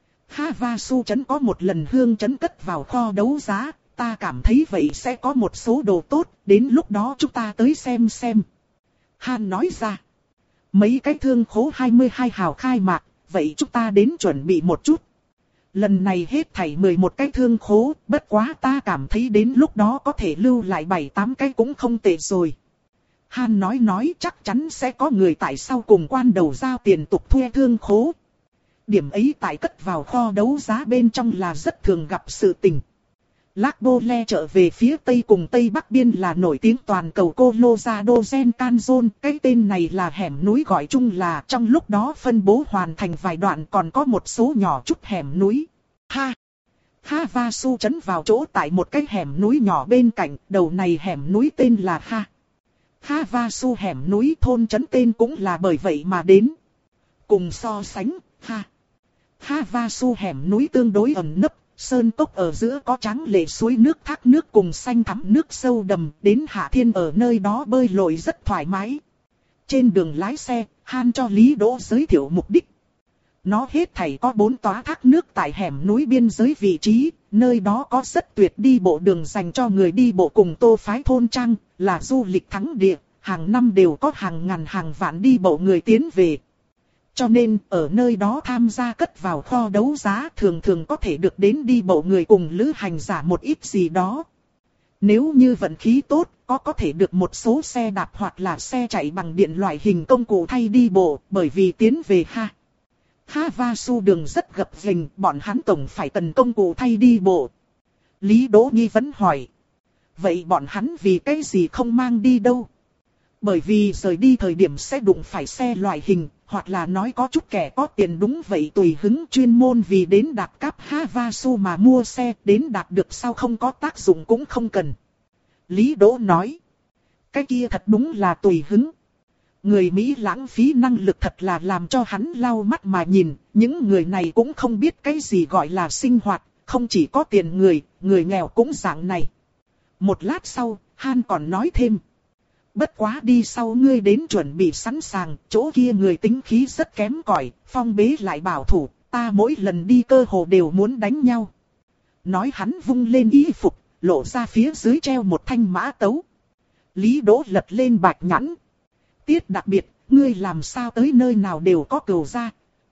Havasu trấn có một lần hương trấn cất vào kho đấu giá. Ta cảm thấy vậy sẽ có một số đồ tốt. Đến lúc đó chúng ta tới xem xem. Han nói ra. Mấy cái thương khố hai mươi hai hào khai mạc. Vậy chúng ta đến chuẩn bị một chút. Lần này hết thảy mười một cái thương khố, bất quá ta cảm thấy đến lúc đó có thể lưu lại bảy tám cái cũng không tệ rồi. Han nói nói chắc chắn sẽ có người tại sau cùng quan đầu giao tiền tục thuê thương khố. Điểm ấy tại cất vào kho đấu giá bên trong là rất thường gặp sự tình. Lac Bole trở về phía tây cùng tây bắc biên là nổi tiếng toàn cầu Colorado Gen Canyon. Cái tên này là hẻm núi gọi chung là trong lúc đó phân bố hoàn thành vài đoạn còn có một số nhỏ chút hẻm núi. Ha! Havasu trấn vào chỗ tại một cái hẻm núi nhỏ bên cạnh, đầu này hẻm núi tên là Ha. Havasu hẻm núi thôn trấn tên cũng là bởi vậy mà đến. Cùng so sánh, Ha. Havasu hẻm núi tương đối ẩn nấp. Sơn cốc ở giữa có trắng lệ suối nước thác nước cùng xanh thẳm nước sâu đầm, đến Hạ Thiên ở nơi đó bơi lội rất thoải mái. Trên đường lái xe, Han cho Lý Đỗ giới thiệu mục đích. Nó hết thảy có bốn tòa thác nước tại hẻm núi biên giới vị trí, nơi đó có rất tuyệt đi bộ đường dành cho người đi bộ cùng tô phái thôn trang, là du lịch thắng địa, hàng năm đều có hàng ngàn hàng vạn đi bộ người tiến về. Cho nên, ở nơi đó tham gia cất vào kho đấu giá thường thường có thể được đến đi bộ người cùng lữ hành giả một ít gì đó. Nếu như vận khí tốt, có có thể được một số xe đạp hoặc là xe chạy bằng điện loại hình công cụ thay đi bộ, bởi vì tiến về Ha. Havasu đường rất gập ghềnh, bọn hắn tổng phải cần công cụ thay đi bộ. Lý Đỗ nghi vấn hỏi. Vậy bọn hắn vì cái gì không mang đi đâu? Bởi vì rời đi thời điểm sẽ đụng phải xe loại hình, hoặc là nói có chút kẻ có tiền đúng vậy tùy hứng chuyên môn vì đến đạp cáp Havasu mà mua xe, đến đạp được sau không có tác dụng cũng không cần. Lý Đỗ nói. Cái kia thật đúng là tùy hứng. Người Mỹ lãng phí năng lực thật là làm cho hắn lau mắt mà nhìn, những người này cũng không biết cái gì gọi là sinh hoạt, không chỉ có tiền người, người nghèo cũng dạng này. Một lát sau, Han còn nói thêm. Bất quá đi sau ngươi đến chuẩn bị sẵn sàng, chỗ kia người tính khí rất kém cỏi, phong bế lại bảo thủ, ta mỗi lần đi cơ hồ đều muốn đánh nhau. Nói hắn vung lên y phục, lộ ra phía dưới treo một thanh mã tấu. Lý Đỗ lật lên bạch nhãn. Tiết đặc biệt, ngươi làm sao tới nơi nào đều có cừu ra.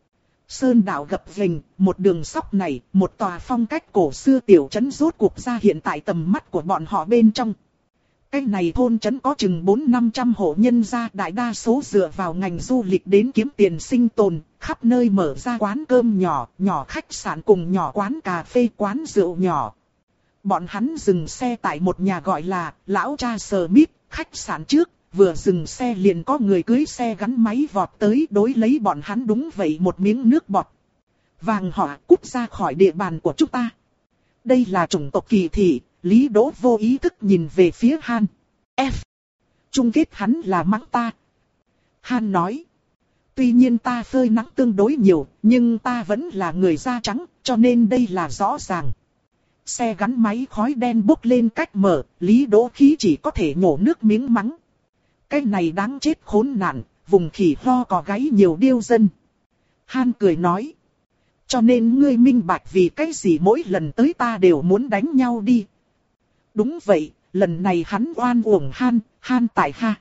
Sơn đạo gập ghềnh, một đường sóc này, một tòa phong cách cổ xưa tiểu trấn rốt cuộc ra hiện tại tầm mắt của bọn họ bên trong. Cái này thôn trấn có chừng bốn năm trăm hộ nhân gia, đại đa số dựa vào ngành du lịch đến kiếm tiền sinh tồn, khắp nơi mở ra quán cơm nhỏ, nhỏ khách sạn cùng nhỏ quán cà phê, quán rượu nhỏ. Bọn hắn dừng xe tại một nhà gọi là Lão Cha Smith khách sạn trước, vừa dừng xe liền có người cưới xe gắn máy vọt tới đối lấy bọn hắn đúng vậy một miếng nước bọt. Vàng họ cút ra khỏi địa bàn của chúng ta. Đây là chủng tộc kỳ thị. Lý Đỗ vô ý thức nhìn về phía Han. F. Chung kết hắn là mắng ta. Han nói. Tuy nhiên ta phơi nắng tương đối nhiều, nhưng ta vẫn là người da trắng, cho nên đây là rõ ràng. Xe gắn máy khói đen bốc lên cách mở, Lý Đỗ khí chỉ có thể nhổ nước miếng mắng. Cái này đáng chết khốn nạn, vùng khỉ ho cò gáy nhiều điêu dân. Han cười nói. Cho nên ngươi minh bạch vì cái gì mỗi lần tới ta đều muốn đánh nhau đi. Đúng vậy, lần này hắn oan uổng Han, Han tại Ha.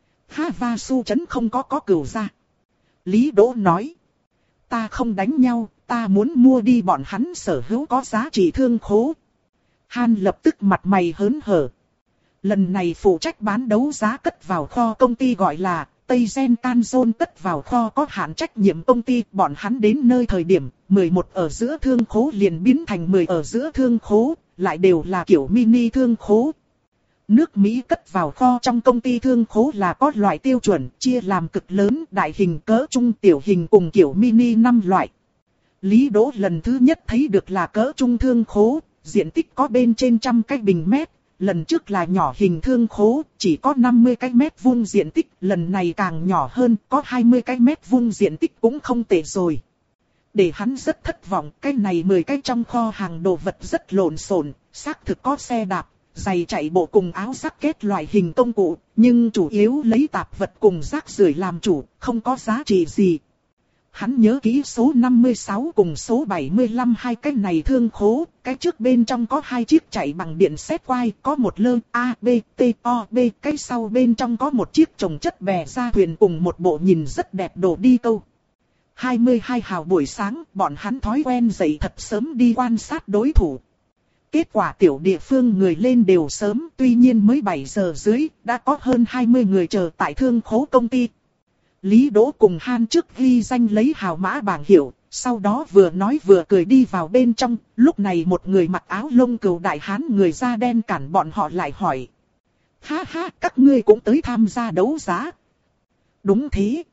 Havasu trấn không có có cừu ra. Lý Đỗ nói. Ta không đánh nhau, ta muốn mua đi bọn hắn sở hữu có giá trị thương khố. Han lập tức mặt mày hớn hở. Lần này phụ trách bán đấu giá cất vào kho công ty gọi là Tây Gen Canyon cất vào kho có hạn trách nhiệm công ty. Bọn hắn đến nơi thời điểm mười một ở giữa thương khố liền biến thành mười ở giữa thương khố, lại đều là kiểu mini thương khố. Nước Mỹ cất vào kho trong công ty thương khố là có loại tiêu chuẩn, chia làm cực lớn, đại hình, cỡ trung, tiểu hình cùng kiểu mini năm loại. Lý Đỗ lần thứ nhất thấy được là cỡ trung thương khố, diện tích có bên trên trăm cái bình mét. Lần trước là nhỏ hình thương khố, chỉ có năm mươi cái mét vuông diện tích, lần này càng nhỏ hơn, có hai mươi cái mét vuông diện tích cũng không tệ rồi. Để hắn rất thất vọng, cái này mười cái trong kho hàng đồ vật rất lộn xộn, xác thực có xe đạp, giày chạy bộ cùng áo giáp kết loại hình công cụ, nhưng chủ yếu lấy tạp vật cùng rác rưởi làm chủ, không có giá trị gì. Hắn nhớ kỹ số năm mươi sáu cùng số bảy mươi lăm hai cái này thương khố, cái trước bên trong có hai chiếc chạy bằng điện xét quai, có một lơ A, B, T, O, B, cái sau bên trong có một chiếc trồng chất bè ra thuyền cùng một bộ nhìn rất đẹp đồ đi câu. hai mươi hai hào buổi sáng, bọn hắn thói quen dậy thật sớm đi quan sát đối thủ. Kết quả tiểu địa phương người lên đều sớm, tuy nhiên mới bảy giờ dưới, đã có hơn hai mươi người chờ tại thương khố công ty. Lý Đỗ cùng Han trước ghi danh lấy hào mã bảng hiệu, sau đó vừa nói vừa cười đi vào bên trong, lúc này một người mặc áo lông cừu đại hán người da đen cản bọn họ lại hỏi. Ha ha, các ngươi cũng tới tham gia đấu giá. Đúng thế.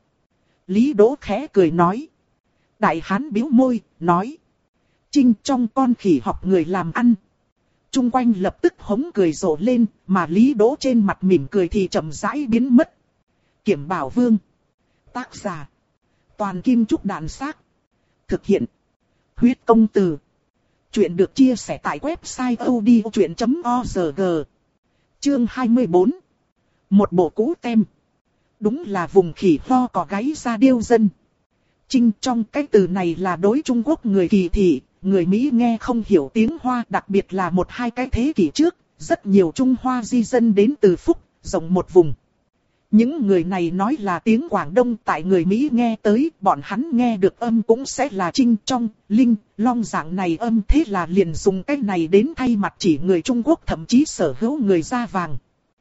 Lý Đỗ khẽ cười nói. Đại hán bĩu môi, nói. Trinh trong con khỉ học người làm ăn. Trung quanh lập tức hống cười rộ lên, mà Lý Đỗ trên mặt mỉm cười thì chậm rãi biến mất. Kiểm Bảo Vương. Tác giả. Toàn Kim Trúc Đạn Xác. Thực hiện. Huyết Công Từ. Chuyện được chia sẻ tại website odchuyện chấm org. Chương hai mươi bốn. Một bộ cũ tem. Đúng là vùng khỉ ho cỏ gáy ra điêu dân. Trinh trong cái từ này là đối Trung Quốc người kỳ thị, người Mỹ nghe không hiểu tiếng Hoa, đặc biệt là một hai cái thế kỷ trước, rất nhiều Trung Hoa di dân đến từ Phúc, rộng một vùng. Những người này nói là tiếng Quảng Đông, tại người Mỹ nghe tới, bọn hắn nghe được âm cũng sẽ là Trinh, trong, Linh, Long dạng này âm, thế là liền dùng cái này đến thay mặt chỉ người Trung Quốc, thậm chí sở hữu người da vàng.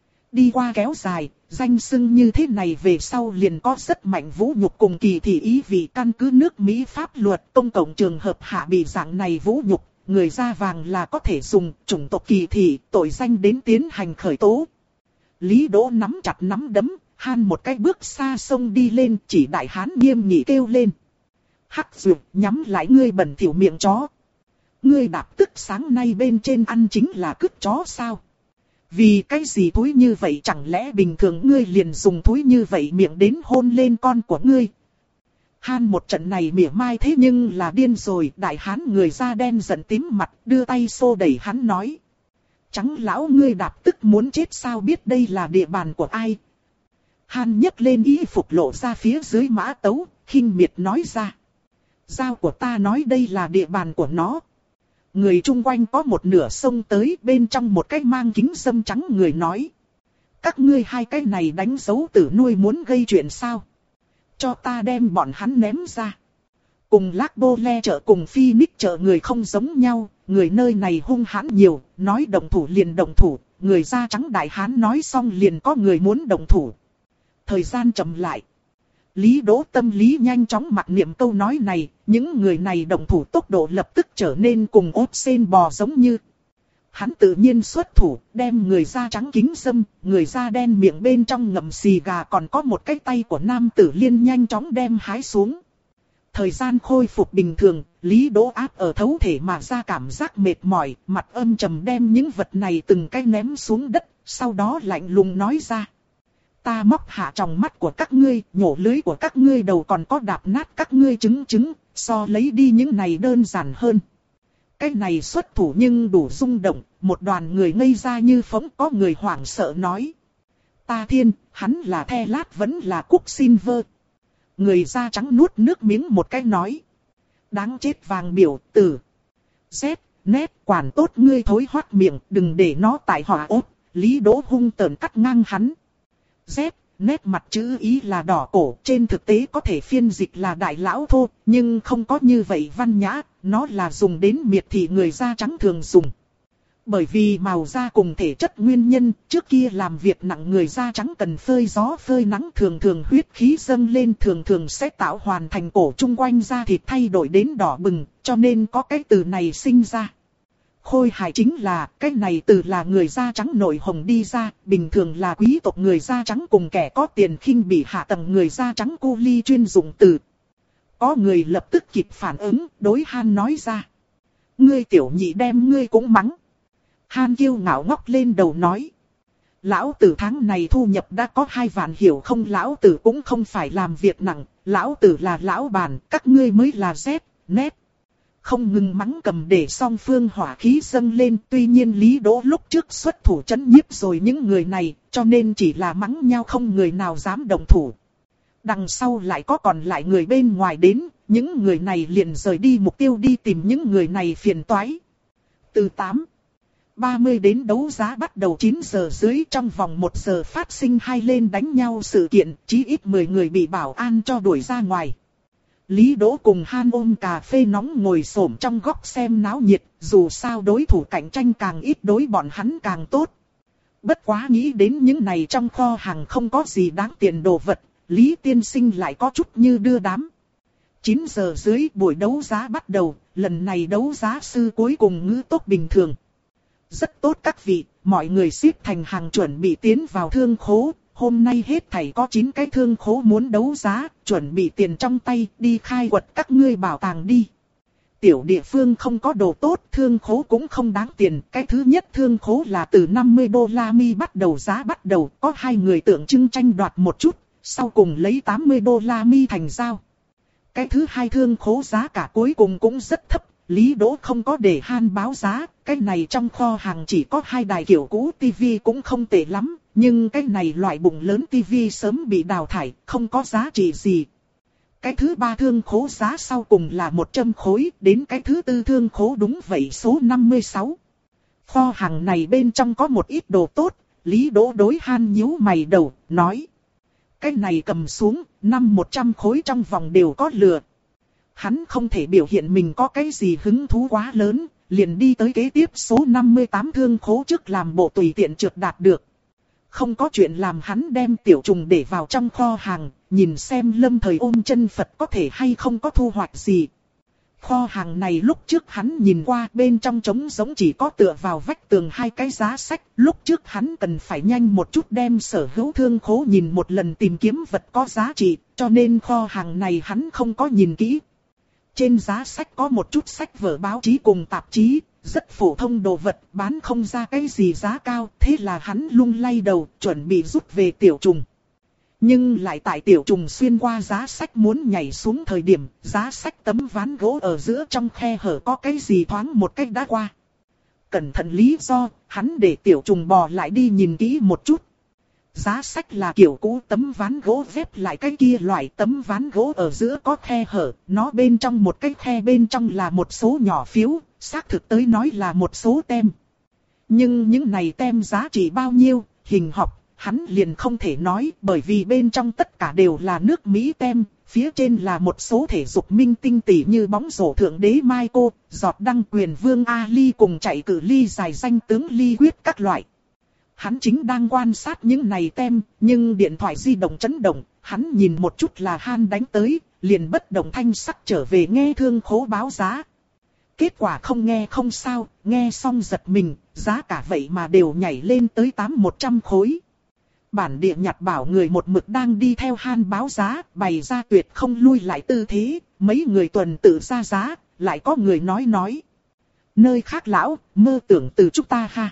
Đi qua kéo dài, danh xưng như thế này về sau liền có rất mạnh vũ nhục cùng kỳ thị ý vị, căn cứ nước Mỹ pháp luật công cộng trường hợp hạ bị dạng này vũ nhục, người da vàng là có thể dùng chủng tộc kỳ thị tội danh đến tiến hành khởi tố. Lý Đỗ nắm chặt nắm đấm, Han một cái bước xa xông đi lên, chỉ đại hán nghiêm nghị kêu lên. Hắc Dược, nhắm lại ngươi bẩn thỉu miệng chó. Ngươi đạp tức sáng nay bên trên ăn chính là cứt chó sao? Vì cái gì thúi như vậy, chẳng lẽ bình thường ngươi liền dùng thúi như vậy miệng đến hôn lên con của ngươi? Han một trận này mỉa mai thế nhưng là điên rồi, đại hán người da đen giận tím mặt, đưa tay xô đẩy hắn nói. Trắng lão ngươi đạp tức muốn chết sao, biết đây là địa bàn của ai? Han nhấc lên y phục lộ ra phía dưới mã tấu, khinh miệt nói ra. Dao của ta nói đây là địa bàn của nó. Người chung quanh có một nửa xông tới, bên trong một cái mang kính râm trắng người nói. Các ngươi hai cái này đánh dấu tử nuôi muốn gây chuyện sao? Cho ta đem bọn hắn ném ra. Cùng Lác Bô Le chợ cùng Phoenix chợ người không giống nhau, người nơi này hung hãn nhiều, nói động thủ liền động thủ, người da trắng đại hán nói xong liền có người muốn động thủ. Thời gian chậm lại. Lý Đỗ tâm lý nhanh chóng mặc niệm câu nói này, những người này động thủ tốc độ lập tức trở nên cùng ốt sên bò giống như. Hắn tự nhiên xuất thủ, đem người da trắng kính râm, người da đen miệng bên trong ngậm xì gà, còn có một cái tay của nam tử liên nhanh chóng đem hái xuống. Thời gian khôi phục bình thường, Lý Đỗ áp ở thấu thể mà ra cảm giác mệt mỏi, mặt âm trầm đem những vật này từng cái ném xuống đất, sau đó lạnh lùng nói ra. Ta móc hạ tròng mắt của các ngươi, nhổ lưới của các ngươi đầu, còn có đạp nát các ngươi trứng trứng, so lấy đi những này đơn giản hơn. Cái này xuất thủ nhưng đủ rung động, một đoàn người ngây ra như phóng, có người hoảng sợ nói. Ta thiên, hắn là The Lát vẫn là Cúc Silver. Người da trắng nuốt nước miếng một cái nói. Đáng chết vàng biểu tử. Z, nét quản tốt ngươi thối hoắt miệng, đừng để nó tại họa ốt. Lý Đỗ hung tợn cắt ngang hắn. Z, nét mặt chữ ý là đỏ cổ, trên thực tế có thể phiên dịch là đại lão thô, nhưng không có như vậy văn nhã, nó là dùng đến miệt thị người da trắng thường dùng. Bởi vì màu da cùng thể chất nguyên nhân, trước kia làm việc nặng người da trắng cần phơi gió phơi nắng, thường thường huyết khí dâng lên, thường thường sẽ tạo hoàn thành cổ chung quanh da thịt thay đổi đến đỏ bừng, cho nên có cái từ này sinh ra. khôi hài chính là, cái này từ là người da trắng nổi hồng đi ra, bình thường là quý tộc người da trắng cùng kẻ có tiền khinh bị hạ tầng người da trắng cu ly chuyên dụng từ. Có người lập tức kịp phản ứng, đối Han nói ra. Ngươi tiểu nhị đem ngươi cũng mắng. Han kiêu ngạo ngóc lên đầu nói. Lão tử tháng này thu nhập đã có hai vạn, hiểu không? Lão tử cũng không phải làm việc nặng, lão tử là lão bản, các ngươi mới là Z, nét. Không ngừng mắng cầm để song phương hỏa khí dâng lên, tuy nhiên Lý Đỗ lúc trước xuất thủ trấn nhiếp rồi những người này, cho nên chỉ là mắng nhau không người nào dám động thủ. Đằng sau lại có còn lại người bên ngoài đến, những người này liền rời đi mục tiêu đi tìm những người này phiền toái. Từ tám ba mươi đến đấu giá bắt đầu chín giờ dưới, trong vòng một giờ phát sinh hai lên đánh nhau sự kiện, chí ít mười người bị bảo an cho đuổi ra ngoài. Lý Đỗ cùng Han ôm cà phê nóng ngồi xổm trong góc xem náo nhiệt, dù sao đối thủ cạnh tranh càng ít đối bọn hắn càng tốt. Bất quá nghĩ đến những này trong kho hàng không có gì đáng tiền đồ vật, Lý tiên sinh lại có chút như đưa đám. chín giờ dưới buổi đấu giá bắt đầu, lần này đấu giá sư cuối cùng ngữ tốc bình thường. Rất tốt các vị, mọi người xếp thành hàng chuẩn bị tiến vào thương khố. Hôm nay hết thảy có chín cái thương khố muốn đấu giá, chuẩn bị tiền trong tay, đi khai quật các ngươi bảo tàng đi. Tiểu địa phương không có đồ tốt, thương khố cũng không đáng tiền. Cái thứ nhất thương khố là từ năm mươi đô la mi bắt đầu giá bắt đầu, có hai người tượng trưng tranh đoạt một chút, sau cùng lấy tám mươi đô la mi thành giao. Cái thứ hai thương khố giá cả cuối cùng cũng rất thấp, Lý Đỗ không có để Han báo giá, cái này trong kho hàng chỉ có hai đài kiểu cũ tivi cũng không tệ lắm, nhưng cái này loại bụng lớn tivi sớm bị đào thải, không có giá trị gì. Cái thứ ba thương khố giá sau cùng là một trăm khối, đến cái thứ tư thương khố đúng vậy số năm mươi sáu. Kho hàng này bên trong có một ít đồ tốt, Lý Đỗ đối Han nhíu mày đầu, nói. Cái này cầm xuống, năm một trăm khối trong vòng đều có lừa. Hắn không thể biểu hiện mình có cái gì hứng thú quá lớn, liền đi tới kế tiếp số năm mươi tám thương khố trước làm bộ tùy tiện trượt đạt được. Không có chuyện làm hắn đem tiểu trùng để vào trong kho hàng, nhìn xem lâm thời ôm chân Phật có thể hay không có thu hoạch gì. Kho hàng này lúc trước hắn nhìn qua bên trong trống giống chỉ có tựa vào vách tường hai cái giá sách. Lúc trước hắn cần phải nhanh một chút đem sở hữu thương khố nhìn một lần tìm kiếm vật có giá trị, cho nên kho hàng này hắn không có nhìn kỹ. Trên giá sách có một chút sách vở báo chí cùng tạp chí, rất phổ thông đồ vật, bán không ra cái gì giá cao, thế là hắn lung lay đầu, chuẩn bị rút về tiểu trùng. Nhưng lại tại tiểu trùng xuyên qua giá sách muốn nhảy xuống thời điểm, giá sách tấm ván gỗ ở giữa trong khe hở có cái gì thoáng một cách đã qua. Cẩn thận lý do, hắn để tiểu trùng bò lại đi nhìn kỹ một chút. Giá sách là kiểu cũ tấm ván gỗ ghép lại cái kia loại tấm ván gỗ ở giữa có khe hở, nó bên trong một cái khe bên trong là một số nhỏ phiếu, xác thực tới nói là một số tem. Nhưng những này tem giá trị bao nhiêu, hình học, hắn liền không thể nói bởi vì bên trong tất cả đều là nước Mỹ tem, phía trên là một số thể dục minh tinh tỷ như bóng rổ thượng đế Michael, giọt đăng quyền vương Ali cùng chạy cự ly dài danh tướng Ly Quyết các loại. Hắn chính đang quan sát những này tem, nhưng điện thoại di động chấn động, hắn nhìn một chút là Han đánh tới, liền bất động thanh sắc trở về nghe thương khố báo giá. Kết quả không nghe không sao, nghe xong giật mình, giá cả vậy mà đều nhảy lên tới tám một trăm khối. Bản địa nhặt bảo người một mực đang đi theo Han báo giá, bày ra tuyệt không lui lại tư thế, mấy người tuần tự ra giá, lại có người nói nói. Nơi khác lão, mơ tưởng từ chúng ta ha.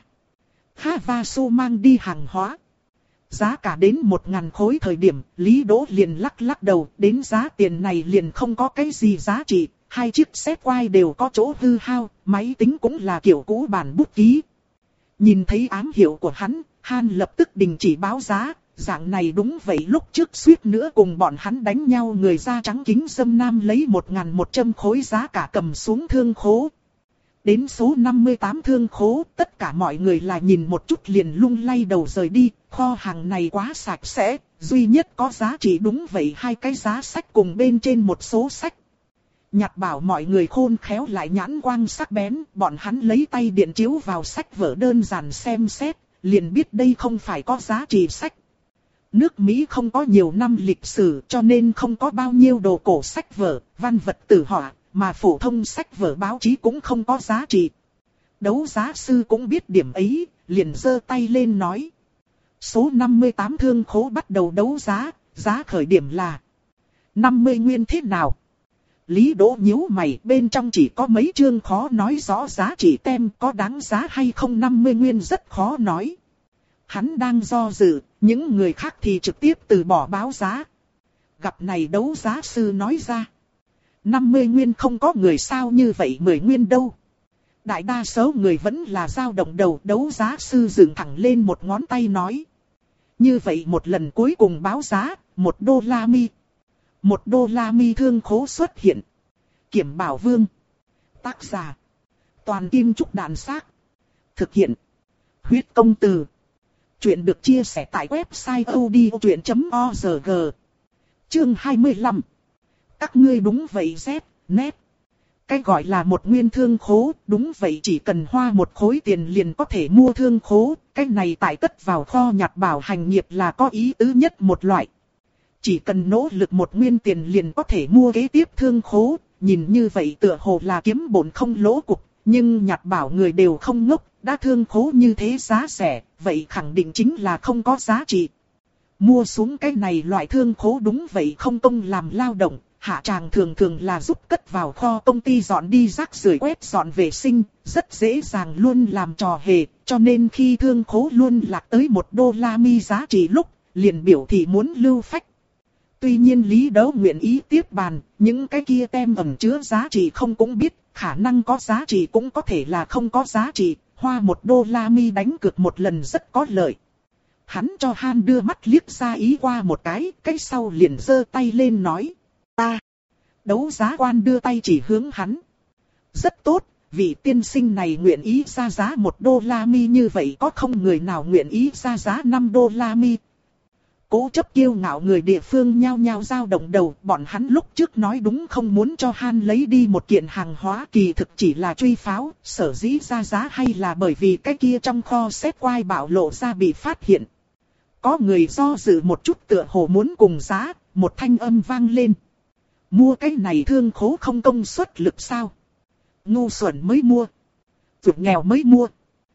Havasu mang đi hàng hóa. Giá cả đến một ngàn khối thời điểm, Lý Đỗ liền lắc lắc đầu, đến giá tiền này liền không có cái gì giá trị. Hai chiếc xếp quai đều có chỗ hư hao, máy tính cũng là kiểu cũ bản bút ký. Nhìn thấy ám hiệu của hắn, Han lập tức đình chỉ báo giá. Dạng này đúng vậy, lúc trước suýt nữa cùng bọn hắn đánh nhau, người da trắng kính dâm nam lấy một ngàn một trăm khối giá cả cầm xuống thương khố. Đến số năm mươi tám thương khố, tất cả mọi người là nhìn một chút liền lung lay đầu rời đi, kho hàng này quá sạch sẽ, duy nhất có giá trị đúng vậy hai cái giá sách cùng bên trên một số sách. Nhặt bảo mọi người khôn khéo lại nhãn quang sắc bén, bọn hắn lấy tay điện chiếu vào sách vở đơn giản xem xét, liền biết đây không phải có giá trị sách. Nước Mỹ không có nhiều năm lịch sử cho nên không có bao nhiêu đồ cổ sách vở, văn vật tử họa. Mà phổ thông sách vở báo chí cũng không có giá trị. Đấu giá sư cũng biết điểm ấy, liền giơ tay lên nói. Số năm mươi tám thương khố bắt đầu đấu giá, giá khởi điểm là năm mươi nguyên thế nào? Lý Đỗ nhíu mày, bên trong chỉ có mấy chương khó nói rõ giá trị tem, có đáng giá hay không năm mươi nguyên rất khó nói. Hắn đang do dự, những người khác thì trực tiếp từ bỏ báo giá. Gặp này đấu giá sư nói ra. năm mươi nguyên không có người sao như vậy mười nguyên đâu. Đại đa số người vẫn là dao động đầu, đấu giá sư dựng thẳng lên một ngón tay nói. Như vậy một lần cuối cùng báo giá, một đô la mi. Một đô la mi thương khố xuất hiện. Kiểm Bảo Vương. Tác giả. Toàn Kim Trúc Đạn Xác. Thực hiện. Huyết Công Từ. Chuyện được chia sẻ tại website odchuyện chấm org. Chương hai mươi lăm. Các ngươi đúng vậy Z, net. Cái gọi là một nguyên thương khố, đúng vậy chỉ cần hoa một khối tiền liền có thể mua thương khố. Cái này tại cất vào kho nhặt bảo hành nghiệp là có ý tứ nhất một loại. Chỉ cần nỗ lực một nguyên tiền liền có thể mua kế tiếp thương khố. Nhìn như vậy tựa hồ là kiếm bổn không lỗ cục. Nhưng nhặt bảo người đều không ngốc. Đã thương khố như thế giá rẻ, vậy khẳng định chính là không có giá trị. Mua xuống cái này loại thương khố đúng vậy không công làm lao động. Hạ tràng thường thường là giúp cất vào kho công ty dọn đi rác rưởi quét dọn vệ sinh, rất dễ dàng luôn làm trò hề, cho nên khi thương khố luôn lạc tới một đô la mi giá trị lúc, liền biểu thị muốn lưu phách. Tuy nhiên Lý Đấu nguyện ý tiếp bàn, những cái kia tem ẩn chứa giá trị không cũng biết, khả năng có giá trị cũng có thể là không có giá trị, hoa một đô la mi đánh cược một lần rất có lợi. Hắn cho Han đưa mắt liếc ra ý qua một cái, cái sau liền giơ tay lên nói. Ta. Đấu giá quan đưa tay chỉ hướng hắn. Rất tốt, vị tiên sinh này nguyện ý ra giá một đô la mi như vậy có không người nào nguyện ý ra giá năm đô la mi. Cố chấp kiêu ngạo người địa phương nhao nhao dao động đầu, bọn hắn lúc trước nói đúng không muốn cho Han lấy đi một kiện hàng hóa kỳ thực chỉ là truy pháo, sở dĩ ra giá hay là bởi vì cái kia trong kho xét quai bạo lộ ra bị phát hiện. Có người do dự một chút tựa hồ muốn cùng giá, một thanh âm vang lên. Mua cái này thương khố không công suất lực sao? Ngu xuẩn mới mua. Vượt nghèo mới mua.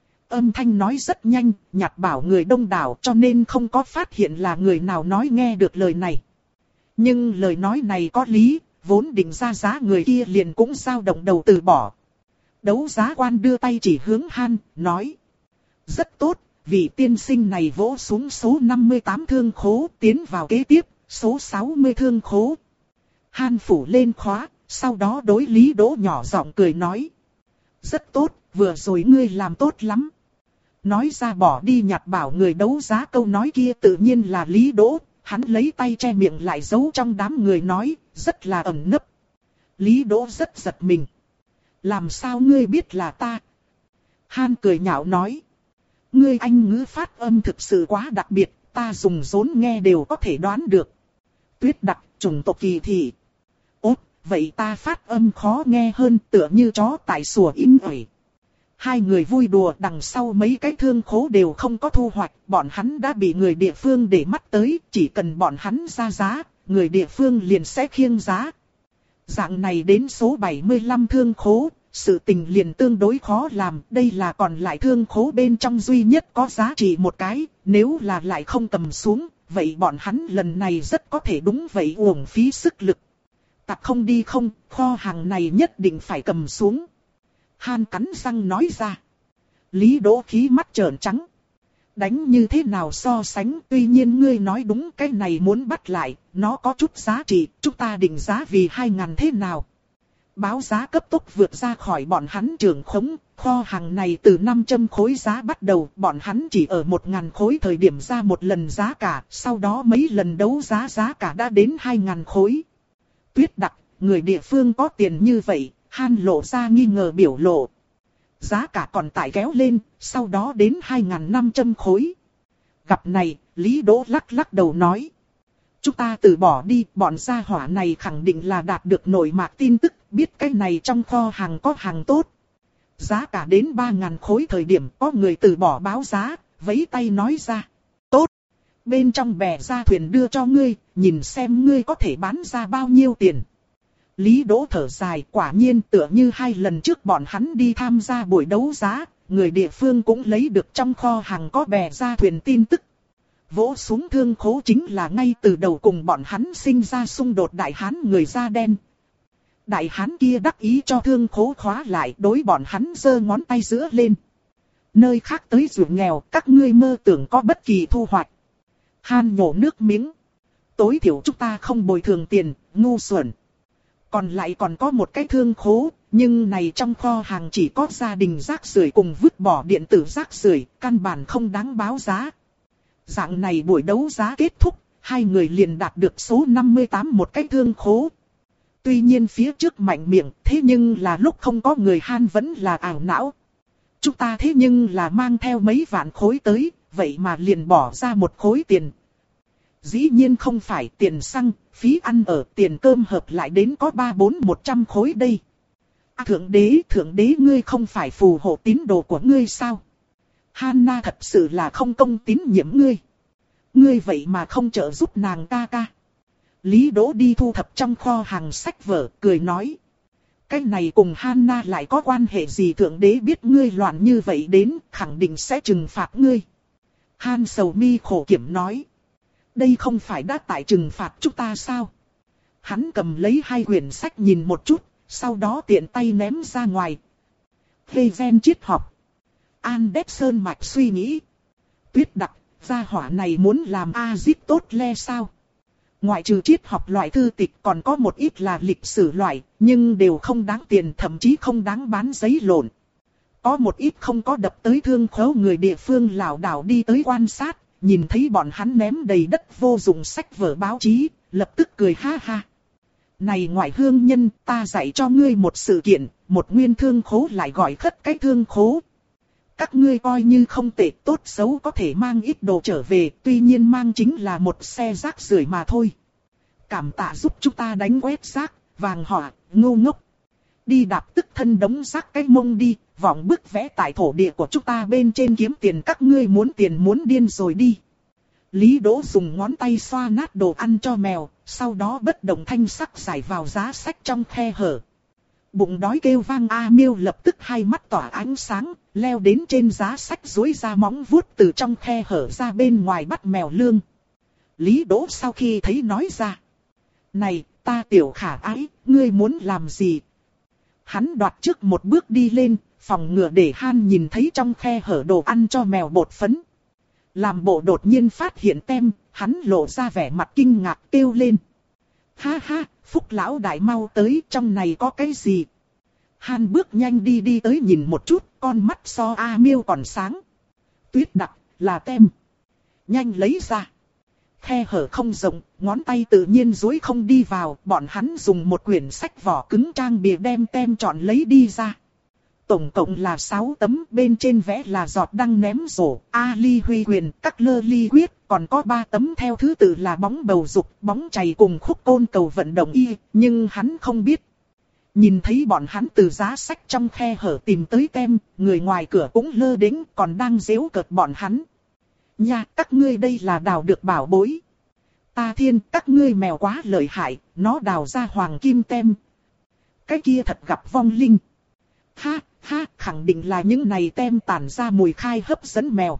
Âm thanh nói rất nhanh, nhặt bảo người đông đảo cho nên không có phát hiện là người nào nói nghe được lời này. Nhưng lời nói này có lý, vốn định ra giá người kia liền cũng dao động đầu từ bỏ. Đấu giá quan đưa tay chỉ hướng Han, nói. Rất tốt, vị tiên sinh này vỗ xuống số năm mươi tám thương khố tiến vào kế tiếp, số sáu mươi thương khố. Han phủ lên khóa, sau đó đối Lý Đỗ nhỏ giọng cười nói. Rất tốt, vừa rồi ngươi làm tốt lắm. Nói ra bỏ đi nhặt bảo người đấu giá câu nói kia tự nhiên là Lý Đỗ, hắn lấy tay che miệng lại giấu trong đám người nói, rất là ẩn nấp. Lý Đỗ rất giật mình. Làm sao ngươi biết là ta? Han cười nhạo nói. Ngươi anh ngữ phát âm thực sự quá đặc biệt, ta dùng rốn nghe đều có thể đoán được. Tuyết đặc, chủng tộc kỳ thị. Ốt, vậy ta phát âm khó nghe hơn tựa như chó tại sủa inh ỏi. Hai người vui đùa đằng sau mấy cái thương khố đều không có thu hoạch, bọn hắn đã bị người địa phương để mắt tới, chỉ cần bọn hắn ra giá, người địa phương liền sẽ khiêng giá. Dạng này đến số bảy mươi lăm thương khố, sự tình liền tương đối khó làm, đây là còn lại thương khố bên trong duy nhất có giá trị một cái, nếu là lại không cầm xuống, vậy bọn hắn lần này rất có thể đúng vậy uổng phí sức lực. Tặc không đi không, kho hàng này nhất định phải cầm xuống. Han cắn răng nói ra. Lý Đỗ khí mắt trợn trắng. Đánh như thế nào so sánh, tuy nhiên ngươi nói đúng cái này muốn bắt lại, nó có chút giá trị, chúng ta định giá vì hai ngàn thế nào. Báo giá cấp tốc vượt ra khỏi bọn hắn trưởng khống, kho hàng này từ năm trăm khối giá bắt đầu, bọn hắn chỉ ở một ngàn khối thời điểm ra một lần giá cả, sau đó mấy lần đấu giá giá cả đã đến hai ngàn khối. Tuyết đặc, người địa phương có tiền như vậy, Han lộ ra nghi ngờ biểu lộ. Giá cả còn tải kéo lên, sau đó đến hai nghìn năm trăm khối. Gặp này, Lý Đỗ lắc lắc đầu nói. Chúng ta từ bỏ đi, bọn gia hỏa này khẳng định là đạt được nội mạc tin tức, biết cái này trong kho hàng có hàng tốt. Giá cả đến ba nghìn khối thời điểm có người từ bỏ báo giá, vẫy tay nói ra. Tốt! Bên trong bè ra thuyền đưa cho ngươi, nhìn xem ngươi có thể bán ra bao nhiêu tiền. Lý Đỗ thở dài, quả nhiên tựa như hai lần trước bọn hắn đi tham gia buổi đấu giá, người địa phương cũng lấy được trong kho hàng có bè ra thuyền tin tức. Vỗ xuống thương khố chính là ngay từ đầu cùng bọn hắn sinh ra xung đột đại hán người da đen. Đại hán kia đắc ý cho thương khố khóa lại, đối bọn hắn giơ ngón tay giữa lên. Nơi khác tới ruộng nghèo, các ngươi mơ tưởng có bất kỳ thu hoạch. Han nhổ nước miếng. Tối thiểu chúng ta không bồi thường tiền, ngu xuẩn. Còn lại còn có một cái thương khố, nhưng này trong kho hàng chỉ có gia đình rác rưởi cùng vứt bỏ điện tử rác rưởi, căn bản không đáng báo giá. Dạng này buổi đấu giá kết thúc, hai người liền đạt được số năm mươi tám một cái thương khố. Tuy nhiên phía trước mạnh miệng, thế nhưng là lúc không có người Han vẫn là ảo não. Chúng ta thế nhưng là mang theo mấy vạn khối tới, vậy mà liền bỏ ra một khối tiền. Dĩ nhiên không phải tiền xăng, phí ăn ở, tiền cơm hợp lại đến có ba bốn một trăm khối đây. À, thượng đế, thượng đế ngươi không phải phù hộ tín đồ của ngươi sao? Hanna thật sự là không công tín nhiệm ngươi. Ngươi vậy mà không trợ giúp nàng ca ca. Lý Đỗ đi thu thập trong kho hàng sách vở, cười nói. Cái này cùng Hanna lại có quan hệ gì, thượng đế biết ngươi loạn như vậy đến, khẳng định sẽ trừng phạt ngươi. Han sầu mi khổ kiểm nói. Đây không phải đã tại trừng phạt chúng ta sao? Hắn cầm lấy hai quyển sách nhìn một chút, sau đó tiện tay ném ra ngoài. Hê gen triết học. Anderson mạch suy nghĩ. Tuyết đặc, gia hỏa này muốn làm A-zip tốt le sao? Ngoại trừ triết học loại thư tịch còn có một ít là lịch sử loại, nhưng đều không đáng tiền, thậm chí không đáng bán giấy lộn. Có một ít không có đập tới thương khấu người địa phương lảo đảo đi tới quan sát, nhìn thấy bọn hắn ném đầy đất vô dụng sách vở báo chí, lập tức cười ha ha. Này ngoại hương nhân, ta dạy cho ngươi một sự kiện, một nguyên thương khố lại gọi khất cái thương khố. Các ngươi coi như không tệ, tốt xấu có thể mang ít đồ trở về, tuy nhiên mang chính là một xe rác rưởi mà thôi. Cảm tạ giúp chúng ta đánh quét rác, vàng họa, ngu ngốc. Đi đạp tức thân đống rác cái mông đi, vọng bức vẽ tại thổ địa của chúng ta bên trên kiếm tiền, các ngươi muốn tiền muốn điên rồi đi. Lý Đỗ dùng ngón tay xoa nát đồ ăn cho mèo, sau đó bất động thanh sắc giải vào giá sách trong khe hở. Bụng đói kêu vang A Miêu lập tức hai mắt tỏa ánh sáng, leo đến trên giá sách duỗi ra móng vuốt từ trong khe hở ra bên ngoài bắt mèo lương. Lý Đỗ sau khi thấy nói ra. Này, ta tiểu khả ái, ngươi muốn làm gì? Hắn đoạt trước một bước đi lên, phòng ngừa để Han nhìn thấy trong khe hở đồ ăn cho mèo bột phấn. Làm bộ đột nhiên phát hiện tem, hắn lộ ra vẻ mặt kinh ngạc kêu lên. Ha ha, Phúc lão đại mau tới, trong này có cái gì? Han bước nhanh đi đi tới nhìn một chút, con mắt so A Miêu còn sáng. Tuyết đặc, là tem. Nhanh lấy ra. Khe hở không rộng, ngón tay tự nhiên duỗi không đi vào, bọn hắn dùng một quyển sách vỏ cứng trang bìa đem tem chọn lấy đi ra. Tổng cộng là sáu tấm, bên trên vẽ là giọt đăng ném rổ, A Ly Huy Quyền, các lơ ly quyết, còn có ba tấm theo thứ tự là bóng bầu dục, bóng chày cùng khúc côn cầu vận động y, nhưng hắn không biết. Nhìn thấy bọn hắn từ giá sách trong khe hở tìm tới tem, người ngoài cửa cũng lơ đễnh còn đang giễu cợt bọn hắn. Nha, các ngươi đây là đào được bảo bối. Ta thiên, các ngươi mèo quá lợi hại, nó đào ra hoàng kim tem. Cái kia thật gặp vong linh. Ha, ha, khẳng định là những này tem tản ra mùi khai hấp dẫn mèo.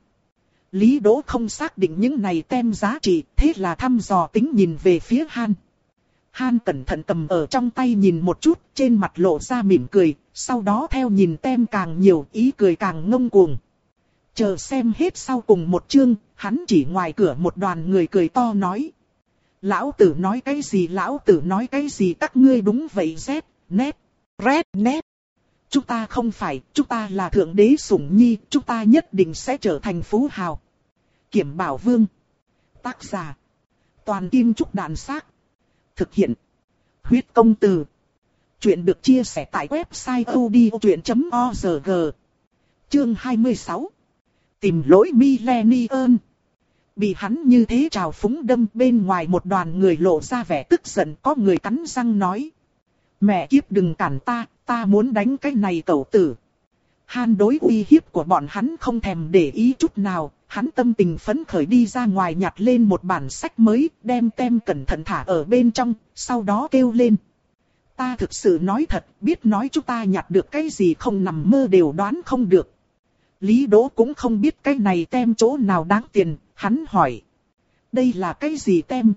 Lý Đỗ không xác định những này tem giá trị, thế là thăm dò tính nhìn về phía Han. Han cẩn thận cầm ở trong tay nhìn một chút, trên mặt lộ ra mỉm cười, sau đó theo nhìn tem càng nhiều, ý cười càng ngông cuồng. Chờ xem hết sau cùng một chương, hắn chỉ ngoài cửa một đoàn người cười to nói. Lão tử nói cái gì, lão tử nói cái gì, các ngươi đúng vậy Z, nét, red, nét. Chúng ta không phải, chúng ta là thượng đế sủng nhi, chúng ta nhất định sẽ trở thành phú hào. Kiểm Bảo Vương. Tác giả. Toàn Kim Trúc Đàn Xác. Thực hiện. Huyết Công Từ. Chuyện được chia sẻ tại website odchuyện chấm org. Chương hai mươi sáu. Tìm lỗi Millennium. Bị hắn như thế trào phúng đâm, bên ngoài một đoàn người lộ ra vẻ tức giận, có người cắn răng nói. Mẹ kiếp đừng cản ta, ta muốn đánh cái này cẩu tử. Han đối uy hiếp của bọn hắn không thèm để ý chút nào, hắn tâm tình phấn khởi đi ra ngoài nhặt lên một bản sách mới, đem tem cẩn thận thả ở bên trong, sau đó kêu lên. Ta thực sự nói thật, biết nói chúng ta nhặt được cái gì không nằm mơ đều đoán không được. Lý Đỗ cũng không biết cái này tem chỗ nào đáng tiền, hắn hỏi. Đây là cái gì tem?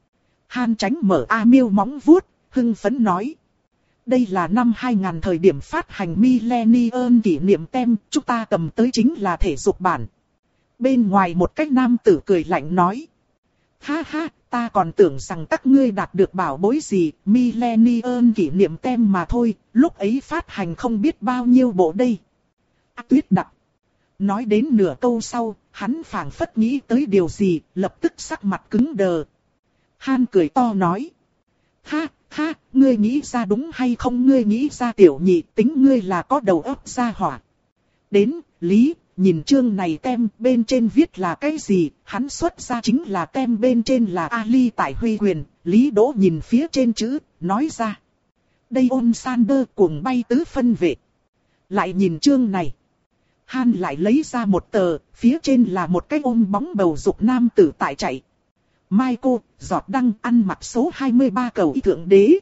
Hàn Chánh mở A Miêu móng vuốt, hưng phấn nói. Đây là năm hai nghìn thời điểm phát hành Millennium kỷ niệm tem, chúng ta cầm tới chính là thể dục bản. Bên ngoài một cách nam tử cười lạnh nói. Ha ha, ta còn tưởng rằng các ngươi đạt được bảo bối gì, Millennium kỷ niệm tem mà thôi, lúc ấy phát hành không biết bao nhiêu bộ đây. À, Tuyết Đặc. Nói đến nửa câu sau, hắn phảng phất nghĩ tới điều gì, lập tức sắc mặt cứng đờ. Han cười to nói. Ha, ha, ngươi nghĩ ra đúng hay không, ngươi nghĩ ra tiểu nhị, tính ngươi là có đầu óc ra hỏa. Đến, Lý, nhìn chương này tem bên trên viết là cái gì, hắn xuất ra chính là tem bên trên là Ali tại huy quyền. Lý Đỗ nhìn phía trên chữ, nói ra. Đây ôn Sander cuồng bay tứ phân vệ. Lại nhìn chương này. Han lại lấy ra một tờ, phía trên là một cái ôm bóng bầu dục nam tử tại chạy. Michael, giọt đăng ăn mặc số hai mươi ba cầu y thượng đế.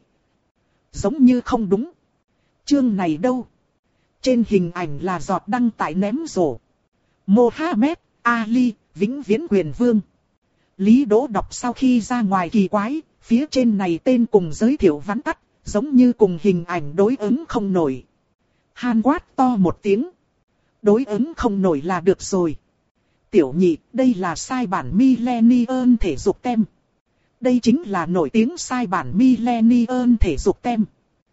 Giống như không đúng. Chương này đâu? Trên hình ảnh là giọt đăng tại ném rổ. Mohammed, Ali, vĩnh viễn quyền vương. Lý Đỗ đọc sau khi ra ngoài kỳ quái, phía trên này tên cùng giới thiệu vắn tắt, giống như cùng hình ảnh đối ứng không nổi. Han quát to một tiếng. Đối ứng không nổi là được rồi. Tiểu nhị, đây là sai bản Millennium thể dục tem. Đây chính là nổi tiếng sai bản Millennium thể dục tem.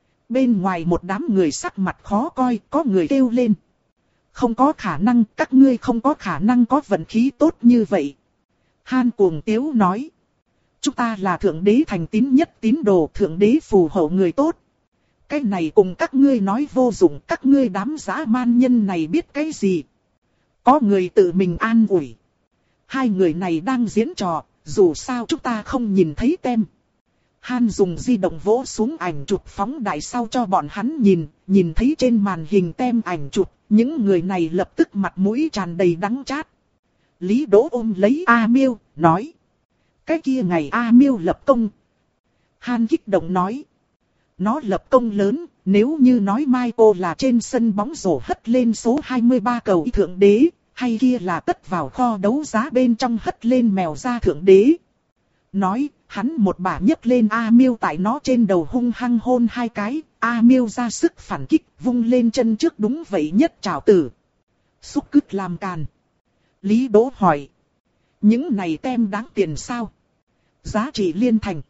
Bên ngoài một đám người sắc mặt khó coi, có người kêu lên. Không có khả năng, các ngươi không có khả năng có vận khí tốt như vậy. Han cuồng tiếu nói. Chúng ta là thượng đế thành tín nhất tín đồ, thượng đế phù hộ người tốt. Cái này cùng các ngươi nói vô dụng, các ngươi đám dã man nhân này biết cái gì. Có người tự mình an ủi. Hai người này đang diễn trò, dù sao chúng ta không nhìn thấy tem. Han dùng di động vỗ xuống ảnh chụp phóng đại sau cho bọn hắn nhìn, nhìn thấy trên màn hình tem ảnh chụp, những người này lập tức mặt mũi tràn đầy đắng chát. Lý Đỗ ôm lấy A Miêu, nói. Cái kia ngày A Miêu lập công. Han kích động nói. Nó lập công lớn, nếu như nói Michael là trên sân bóng rổ hất lên số hai mươi ba cầu thượng đế, hay kia là cất vào kho đấu giá bên trong hất lên mèo da thượng đế. Nói, hắn một bà nhấc lên A Miêu tại nó trên đầu hung hăng hôn hai cái, A Miêu ra sức phản kích, vung lên chân trước đúng vậy nhất trảo tử. Xúc cứt làm càn. Lý Đỗ hỏi. Những này tem đáng tiền sao? Giá trị liên thành.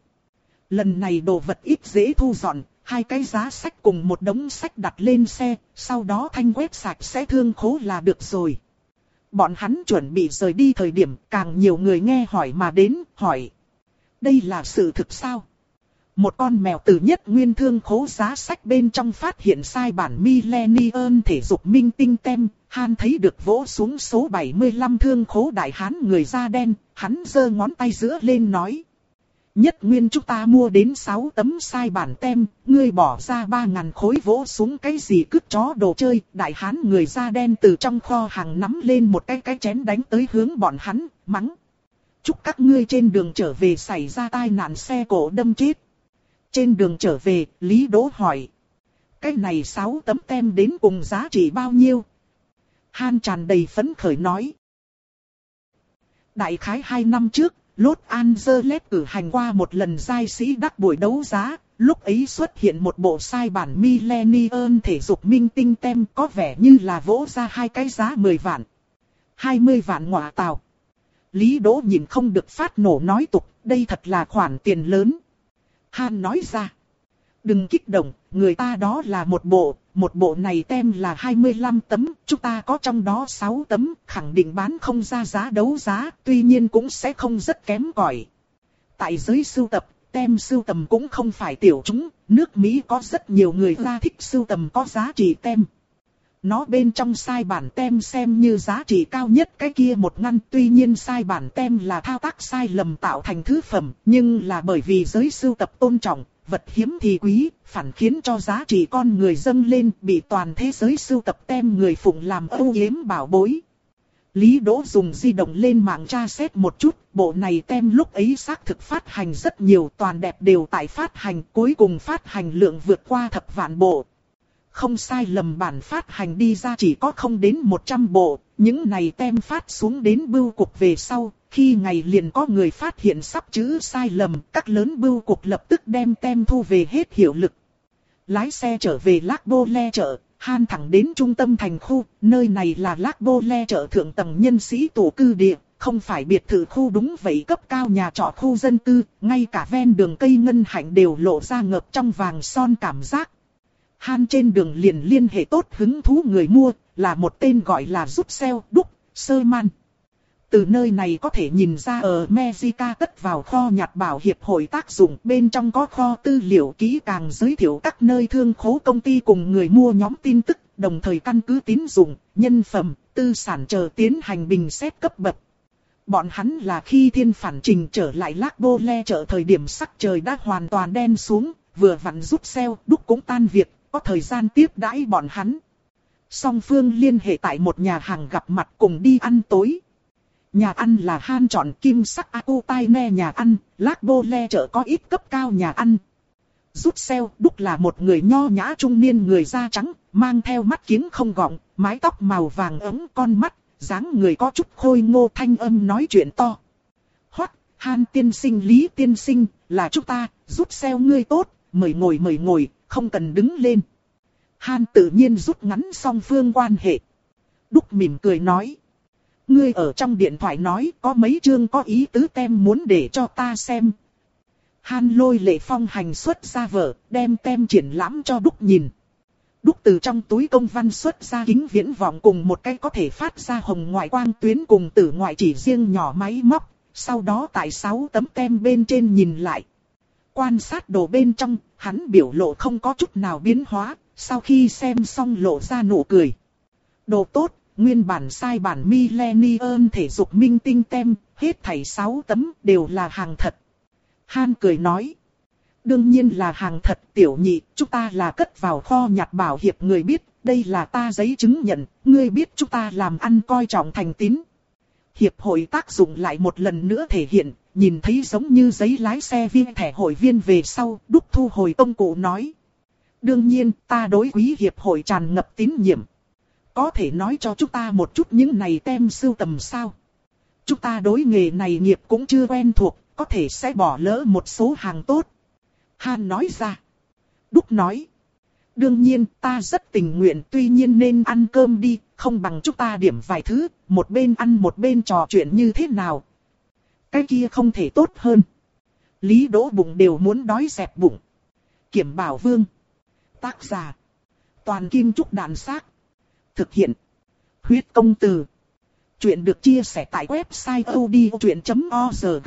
Lần này đồ vật ít dễ thu dọn, hai cái giá sách cùng một đống sách đặt lên xe, sau đó thanh quét sạch sẽ thương khố là được rồi. Bọn hắn chuẩn bị rời đi thời điểm càng nhiều người nghe hỏi mà đến, hỏi. Đây là sự thực sao? Một con mèo từ nhất nguyên thương khố giá sách bên trong phát hiện sai bản Millennium thể dục minh tinh tem. Han thấy được vỗ xuống số bảy mươi lăm thương khố đại hán người da đen, hắn giơ ngón tay giữa lên nói. Nhất nguyên chúng ta mua đến sáu tấm sai bản tem, ngươi bỏ ra ba ngàn khối vỗ xuống cái gì cướp chó đồ chơi. Đại hán người da đen từ trong kho hàng nắm lên một cái cái chén đánh tới hướng bọn hắn, mắng. Chúc các ngươi trên đường trở về xảy ra tai nạn xe cộ đâm chết. Trên đường trở về, Lý Đỗ hỏi. Cái này sáu tấm tem đến cùng giá trị bao nhiêu? Han tràn đầy phấn khởi nói. Đại khái hai năm trước, Los Angeles cử hành qua một lần giai sĩ đắc buổi đấu giá. Lúc ấy xuất hiện một bộ sai bản Millennium thể dục minh tinh tem có vẻ như là vỗ ra hai cái giá mười vạn. hai mươi vạn ngọa tào. Lý Đỗ nhìn không được phát nổ nói tục, đây thật là khoản tiền lớn. Han nói ra. Đừng kích động, người ta đó là một bộ, một bộ này tem là hai mươi lăm tấm, chúng ta có trong đó sáu tấm, khẳng định bán không ra giá đấu giá, tuy nhiên cũng sẽ không rất kém cỏi. Tại giới sưu tập, tem sưu tầm cũng không phải tiểu chúng, nước Mỹ có rất nhiều người ra thích sưu tầm có giá trị tem. Nó bên trong sai bản tem xem như giá trị cao nhất cái kia một ngăn, tuy nhiên sai bản tem là thao tác sai lầm tạo thành thứ phẩm, nhưng là bởi vì giới sưu tập tôn trọng, vật hiếm thì quý, phản khiến cho giá trị con người dâng lên, bị toàn thế giới sưu tập tem người phụng làm âu yếm bảo bối. Lý Đỗ dùng di động lên mạng tra xét một chút, bộ này tem lúc ấy xác thực phát hành rất nhiều, toàn đẹp đều tại phát hành, cuối cùng phát hành lượng vượt qua thập vạn bộ. Không sai lầm, bản phát hành đi ra chỉ có không đến một trăm bộ, những này tem phát xuống đến bưu cục về sau, khi ngày liền có người phát hiện sắp chữ sai lầm, các lớn bưu cục lập tức đem tem thu về hết hiệu lực. Lái xe trở về Lác Bô Le chợ, Han thẳng đến trung tâm thành khu, nơi này là Lác Bô Le chợ thượng tầng nhân sĩ tụ cư địa, không phải biệt thự khu đúng vậy cấp cao nhà trọ khu dân cư, ngay cả ven đường cây ngân hạnh đều lộ ra ngập trong vàng son cảm giác. Han trên đường liền liên hệ tốt hứng thú người mua, là một tên gọi là Russell Đúc Sơ Man. Từ nơi này có thể nhìn ra ở Mexica cất vào kho nhặt bảo hiệp hội tác dụng, bên trong có kho tư liệu kỹ càng giới thiệu các nơi thương khố công ty cùng người mua nhóm tin tức, đồng thời căn cứ tín dụng, nhân phẩm, tư sản chờ tiến hành bình xét cấp bậc. Bọn hắn là khi thiên phản trình trở lại Lác Bô Le chợ thời điểm sắc trời đã hoàn toàn đen xuống, vừa vặn giúp Xeo Đúc cũng tan việc, có thời gian tiếp đãi bọn hắn. Song phương liên hệ tại một nhà hàng gặp mặt cùng đi ăn tối. Nhà ăn là Han chọn kim sắc Akutaine nhà ăn, Lác Bô Le chợ có ít cấp cao nhà ăn. Rút Xeo Đúc là một người nho nhã trung niên người da trắng, mang theo mắt kiếng không gọng, mái tóc màu vàng ấm con mắt, dáng người có chút khôi ngô, thanh âm nói chuyện to. Hoắc, Han tiên sinh, Lý tiên sinh, là chúng ta, Rút Xeo ngươi tốt, mời ngồi mời ngồi, không cần đứng lên. Han tự nhiên rút ngắn song phương quan hệ. Đúc mỉm cười nói. Ngươi ở trong điện thoại nói có mấy chương có ý tứ tem muốn để cho ta xem. Han lôi Lệ Phong hành xuất ra vở, đem tem triển lãm cho Đúc nhìn. Đúc từ trong túi công văn xuất ra kính viễn vọng cùng một cái có thể phát ra hồng ngoại quang tuyến cùng tử ngoại chỉ riêng nhỏ máy móc. Sau đó tại sáu tấm tem bên trên nhìn lại. Quan sát đồ bên trong, hắn biểu lộ không có chút nào biến hóa, sau khi xem xong lộ ra nụ cười. Đồ tốt, nguyên bản sai bản Millennium thể dục minh tinh tem, hết thảy sáu tấm đều là hàng thật. Han cười nói. Đương nhiên là hàng thật, tiểu nhị, chúng ta là cất vào kho nhặt bảo hiệp người biết, đây là ta giấy chứng nhận, ngươi biết chúng ta làm ăn coi trọng thành tín. Hiệp hội tác dụng lại một lần nữa thể hiện, nhìn thấy giống như giấy lái xe viên thẻ hội viên về sau, Đúc thu hồi công cụ nói. Đương nhiên, ta đối quý hiệp hội tràn ngập tín nhiệm. Có thể nói cho chúng ta một chút những này tem sưu tầm sao? Chúng ta đối nghề này nghiệp cũng chưa quen thuộc, có thể sẽ bỏ lỡ một số hàng tốt. Han nói ra. Đúc nói. Đương nhiên, ta rất tình nguyện, tuy nhiên nên ăn cơm đi, không bằng chúng ta điểm vài thứ, một bên ăn một bên trò chuyện như thế nào. Cái kia không thể tốt hơn. Lý Đỗ bụng đều muốn đói dẹp bụng. Kiểm Bảo Vương. Tác giả. Toàn Kim Trúc Đàn Xác. Thực hiện. Huyết Công Từ. Chuyện được chia sẻ tại website odchuyện chấm org.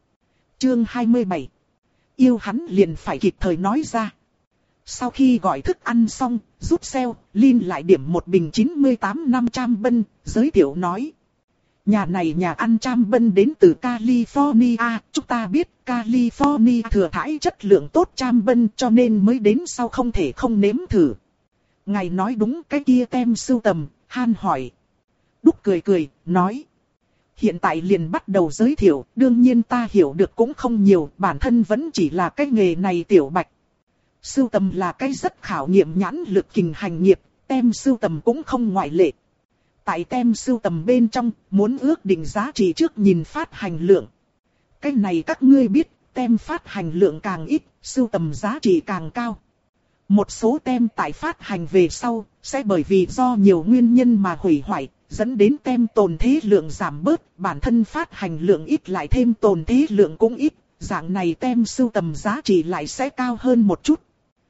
Chương hai mươi bảy. Yêu hắn liền phải kịp thời nói ra. Sau khi gọi thức ăn xong, rút Xeo, Lin lại điểm một bình chín mươi tám năm trăm bân, giới thiệu nói. Nhà này nhà ăn trăm bân đến từ California, chúng ta biết California thừa thãi chất lượng tốt trăm bân cho nên mới đến sau không thể không nếm thử. Ngài nói đúng, cái kia tem sưu tầm, Han hỏi. Đúc cười cười, nói. Hiện tại liền bắt đầu giới thiệu, đương nhiên ta hiểu được cũng không nhiều, bản thân vẫn chỉ là cái nghề này tiểu bạch. Sưu tầm là cái rất khảo nghiệm nhãn lực kình hành nghiệp, tem sưu tầm cũng không ngoại lệ. Tại tem sưu tầm bên trong, muốn ước định giá trị trước nhìn phát hành lượng. Cái này các ngươi biết, tem phát hành lượng càng ít, sưu tầm giá trị càng cao. Một số tem tại phát hành về sau, sẽ bởi vì do nhiều nguyên nhân mà hủy hoại, dẫn đến tem tồn thế lượng giảm bớt, bản thân phát hành lượng ít lại thêm tồn thế lượng cũng ít, dạng này tem sưu tầm giá trị lại sẽ cao hơn một chút.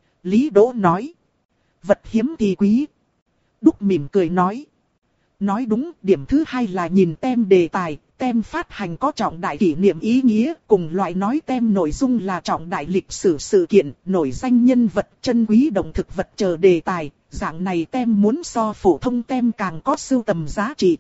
Lý Đỗ nói, vật hiếm thì quý. Đúc mỉm cười nói, nói đúng, điểm thứ hai là nhìn tem đề tài, tem phát hành có trọng đại kỷ niệm ý nghĩa, cùng loại nói tem nội dung là trọng đại lịch sử sự kiện, nổi danh nhân vật, chân quý động thực vật chờ đề tài, dạng này tem muốn so phổ thông tem càng có sưu tầm giá trị.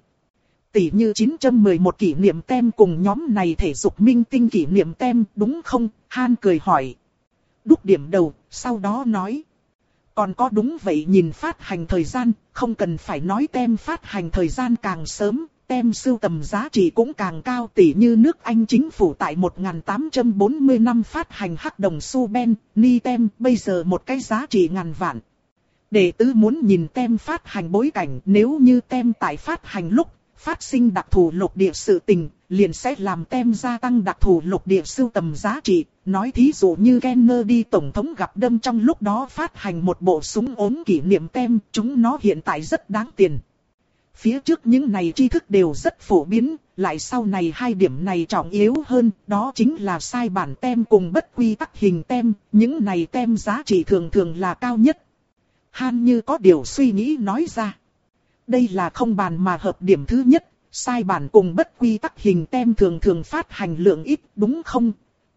Tỷ như chín trăm mười một kỷ niệm tem cùng nhóm này thể dục minh tinh kỷ niệm tem, đúng không? Han cười hỏi. Đúc điểm đầu, sau đó nói. Còn có đúng vậy, nhìn phát hành thời gian, không cần phải nói tem phát hành thời gian càng sớm, tem sưu tầm giá trị cũng càng cao, tỷ như nước Anh chính phủ tại một nghìn tám trăm bốn mươi năm phát hành hắc đồng xu Ben, ni tem, bây giờ một cái giá trị ngàn vạn. Đệ tứ muốn nhìn tem phát hành bối cảnh, nếu như tem tại phát hành lúc phát sinh đặc thù lục địa sự tình, liền sẽ làm tem gia tăng đặc thù lục địa sưu tầm giá trị. Nói thí dụ như Kennedy tổng thống gặp đâm trong lúc đó phát hành một bộ súng ốm kỷ niệm tem, chúng nó hiện tại rất đáng tiền. Phía trước những này tri thức đều rất phổ biến, lại sau này hai điểm này trọng yếu hơn, đó chính là sai bản tem cùng bất quy tắc hình tem, những này tem giá trị thường thường là cao nhất. Han như có điều suy nghĩ nói ra. Đây là không bàn mà hợp điểm thứ nhất, sai bản cùng bất quy tắc hình tem thường thường phát hành lượng ít, đúng không?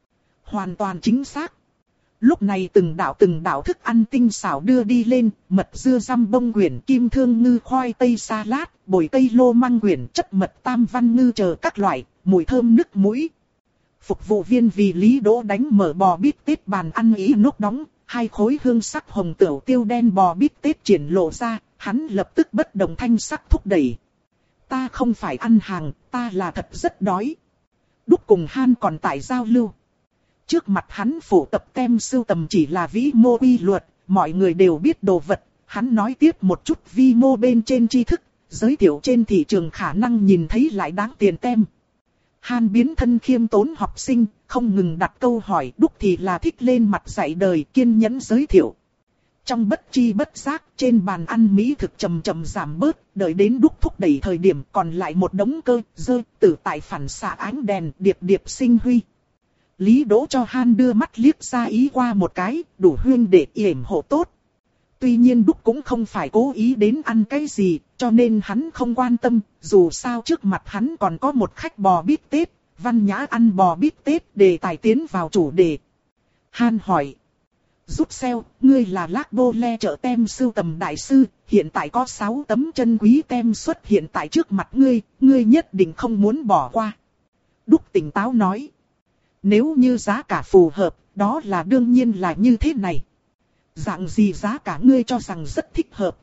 Hoàn toàn chính xác. Lúc này từng đạo từng đạo thức ăn tinh xảo đưa đi lên, mật dưa răm bông quyển, kim thương ngư khoai tây salad, bồi tây lô măng quyển, chất mật tam văn ngư chờ các loại, mùi thơm nức mũi. Phục vụ viên vì Lý Đỗ đánh mở bò bít tết bàn ăn ý nút đóng, hai khối hương sắc hồng tửu tiêu đen bò bít tết triển lộ ra, hắn lập tức bất động thanh sắc thúc đẩy. Ta không phải ăn hàng, ta là thật rất đói. Đúc cùng Han còn tại giao lưu. Trước mặt hắn phổ tập tem sưu tầm chỉ là vĩ mô quy luật, mọi người đều biết đồ vật. Hắn nói tiếp một chút vi mô bên trên tri thức, giới thiệu trên thị trường khả năng nhìn thấy lại đáng tiền tem. Han biến thân khiêm tốn học sinh, không ngừng đặt câu hỏi, Đúc thì là thích lên mặt dạy đời, kiên nhẫn giới thiệu. Trong bất chi bất giác, trên bàn ăn mỹ thực chậm chậm giảm bớt, đợi đến Đúc thúc đẩy thời điểm còn lại một đống cơ, dơ, tử tại phản xạ ánh đèn, điệp điệp sinh huy. Lý Đỗ cho Han đưa mắt liếc ra ý qua một cái, đủ huyên để yểm hộ tốt. Tuy nhiên Đúc cũng không phải cố ý đến ăn cái gì, cho nên hắn không quan tâm, dù sao trước mặt hắn còn có một khách bò bít tết, văn nhã ăn bò bít tết, đề tài tiến vào chủ đề. Han hỏi. Rút xeo, ngươi là Lác Bô Le chợ tem sưu tầm đại sư, hiện tại có sáu tấm chân quý tem xuất hiện tại trước mặt ngươi, ngươi nhất định không muốn bỏ qua. Đúc tỉnh táo nói. Nếu như giá cả phù hợp, đó là đương nhiên là như thế này. Dạng gì giá cả ngươi cho rằng rất thích hợp?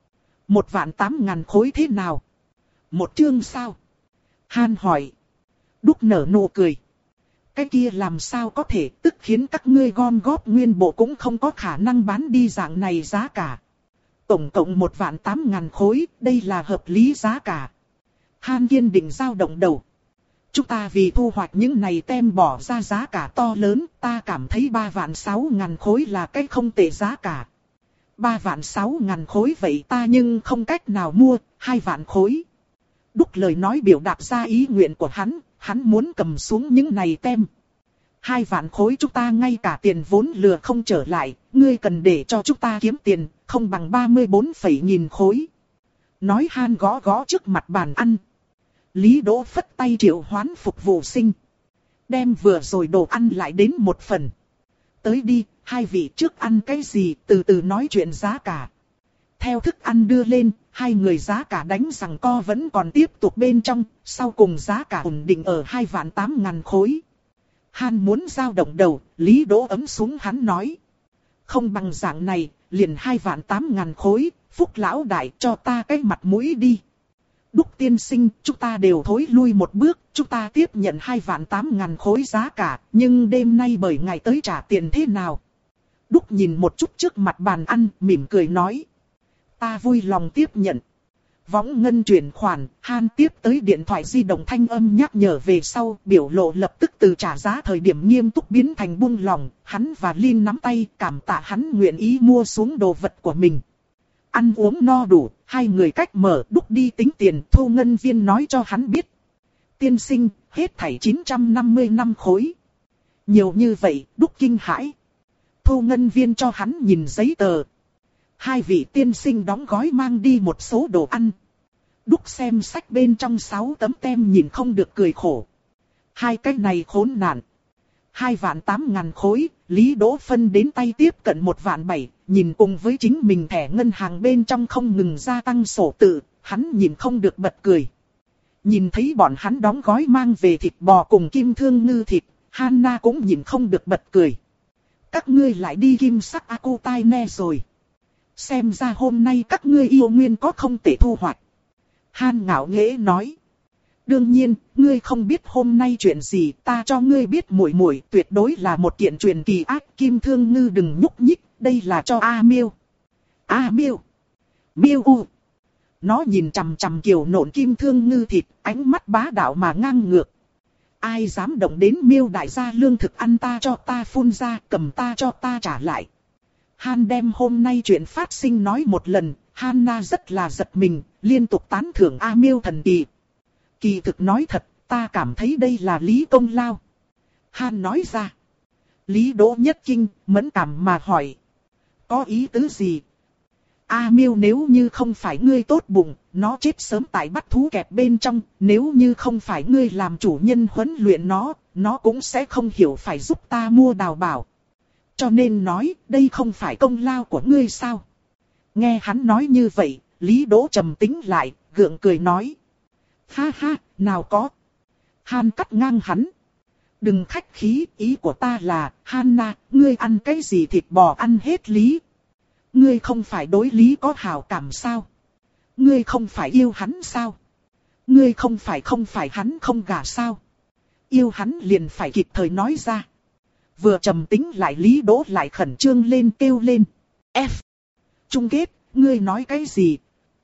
Một vạn tám ngàn khối thế nào? Một chương sao? Han hỏi. Đúc nở nụ cười. Cái kia làm sao có thể, tức khiến các ngươi gom góp nguyên bộ cũng không có khả năng bán đi dạng này giá cả. Tổng cộng một vạn tám ngàn khối, đây là hợp lý giá cả. Han kiên định dao động đầu. Chúng ta vì thu hoạch những này tem bỏ ra giá cả to lớn, ta cảm thấy ba vạn sáu ngàn khối là cái không tệ giá cả. Ba vạn sáu ngàn khối vậy ta nhưng không cách nào mua, hai vạn khối. Đúc lời nói biểu đạt ra ý nguyện của hắn, hắn muốn cầm xuống những này tem. Hai vạn khối chúng ta ngay cả tiền vốn lừa không trở lại, ngươi cần để cho chúng ta kiếm tiền, không bằng ba mươi bốn phẩy nghìn khối. Nói Han gõ gõ trước mặt bàn ăn. Lý Đỗ phất tay triệu hoán phục vụ sinh. Đem vừa rồi đồ ăn lại đến một phần. Tới đi, hai vị trước ăn cái gì, từ từ nói chuyện giá cả. Theo thức ăn đưa lên, hai người giá cả đánh rằng co vẫn còn tiếp tục bên trong, sau cùng giá cả ổn định ở hai vạn tám ngàn khối. Han muốn dao động đầu, Lý Đỗ ấm xuống hắn nói. Không bằng dạng này, liền hai vạn tám ngàn khối, Phúc lão đại cho ta cái mặt mũi đi. Đúc tiên sinh, chúng ta đều thối lui một bước, chúng ta tiếp nhận hai vạn tám ngàn khối giá cả, nhưng đêm nay bởi ngày tới trả tiền thế nào? Đúc nhìn một chút trước mặt bàn ăn, mỉm cười nói. Ta vui lòng tiếp nhận. Võng ngân chuyển khoản, Han tiếp tới điện thoại di động thanh âm nhắc nhở về sau, biểu lộ lập tức từ trả giá thời điểm nghiêm túc biến thành buông lòng, hắn và Linh nắm tay, cảm tạ hắn nguyện ý mua xuống đồ vật của mình. Ăn uống no đủ, hai người cách mở, Đúc đi tính tiền, thu ngân viên nói cho hắn biết. Tiên sinh, hết thảy chín trăm năm mươi năm khối. Nhiều như vậy, Đúc kinh hãi. Thu ngân viên cho hắn nhìn giấy tờ. Hai vị tiên sinh đóng gói mang đi một số đồ ăn. Đúc xem sách bên trong sáu tấm tem nhìn không được cười khổ. Hai cái này khốn nạn. Hai vạn tám ngàn khối, Lý Đỗ phân đến tay tiếp cận một vạn bảy, nhìn cùng với chính mình thẻ ngân hàng bên trong không ngừng gia tăng sổ tự, hắn nhìn không được bật cười. Nhìn thấy bọn hắn đóng gói mang về thịt bò cùng kim thương ngư thịt, Hanna cũng nhìn không được bật cười. Các ngươi lại đi kim sắc Akutai rồi. Xem ra hôm nay các ngươi yêu nguyên có không thể thu hoạch. Han ngạo nghễ nói. Đương nhiên, ngươi không biết hôm nay chuyện gì, ta cho ngươi biết muội muội tuyệt đối là một kiện truyền kỳ ác kim thương ngư đừng nhúc nhích, đây là cho A Miêu. A Miêu. Miêu U. Nó nhìn chằm chằm kiều nộn kim thương ngư thịt, ánh mắt bá đạo mà ngang ngược. Ai dám động đến Miêu đại gia lương thực ăn ta cho ta phun ra, cầm ta cho ta trả lại. Han đem hôm nay chuyện phát sinh nói một lần, Hanna rất là giật mình, liên tục tán thưởng A Miêu thần kỳ. Kỳ thực nói thật, ta cảm thấy đây là Lý công lao. Han nói ra. Lý Đỗ nhất kinh, mẫn cảm mà hỏi. Có ý tứ gì? A Miêu nếu như không phải ngươi tốt bụng, nó chết sớm tại bắt thú kẹp bên trong. Nếu như không phải ngươi làm chủ nhân huấn luyện nó, nó cũng sẽ không hiểu phải giúp ta mua đào bảo. Cho nên nói, đây không phải công lao của ngươi sao? Nghe hắn nói như vậy, Lý Đỗ trầm tĩnh lại, gượng cười nói. Ha ha, nào có. Han cắt ngang hắn. Đừng khách khí, ý của ta là, Hanna, ngươi ăn cái gì thịt bò ăn hết Lý. Ngươi không phải đối Lý có hảo cảm sao? Ngươi không phải yêu hắn sao? Ngươi không phải không phải hắn không gả sao? Yêu hắn liền phải kịp thời nói ra. Vừa trầm tĩnh lại Lý Đỗ lại khẩn trương lên kêu lên. F. Chung kết, ngươi nói cái gì?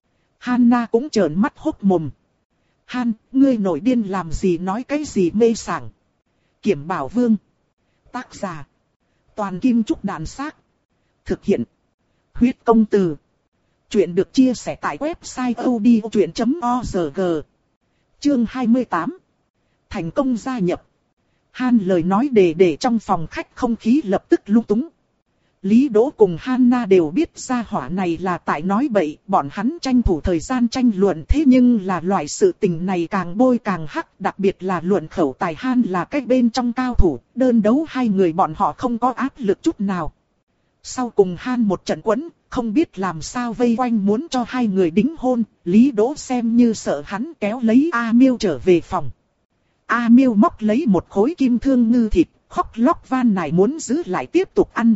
Hanna cũng trợn mắt hốc mồm. Han, ngươi nổi điên làm gì nói cái gì mê sảng. Kiểm Bảo Vương. Tác giả. Toàn Kim Trúc Đàn Xác. Thực hiện. Huyết Công Từ. Chuyện được chia sẻ tại website odchuyện chấm org. Chương hai mươi tám. Thành công gia nhập. Han lời nói để để trong phòng khách không khí lập tức lung túng. Lý Đỗ cùng Hanna đều biết gia hỏa này là tại nói bậy, bọn hắn tranh thủ thời gian tranh luận thế nhưng là loại sự tình này càng bôi càng hắc, đặc biệt là luận khẩu tài Han là cái bên trong cao thủ, đơn đấu hai người bọn họ không có áp lực chút nào. Sau cùng Han một trận quấn, không biết làm sao vây quanh muốn cho hai người đính hôn, Lý Đỗ xem như sợ hắn kéo lấy A Miêu trở về phòng. A Miêu móc lấy một khối kim thương ngư thịt, khóc lóc van nài muốn giữ lại tiếp tục ăn.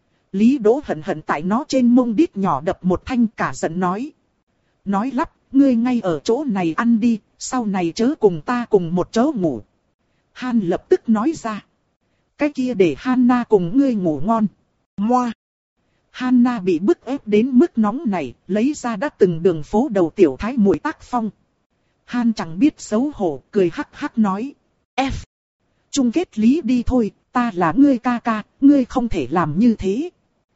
Lý Đỗ hận hận tại nó trên mông đít nhỏ đập một thanh cả giận nói. Nói lắp, ngươi ngay ở chỗ này ăn đi, sau này chớ cùng ta cùng một chỗ ngủ. Han lập tức nói ra. Cái kia để Hanna cùng ngươi ngủ ngon. Moa. Hanna bị bức ép đến mức nóng này, lấy ra đã từng đường phố đầu tiểu thái muội tác phong. Han chẳng biết xấu hổ, cười hắc hắc nói. F. Chung kết Lý đi thôi, ta là ngươi ca ca, ngươi không thể làm như thế.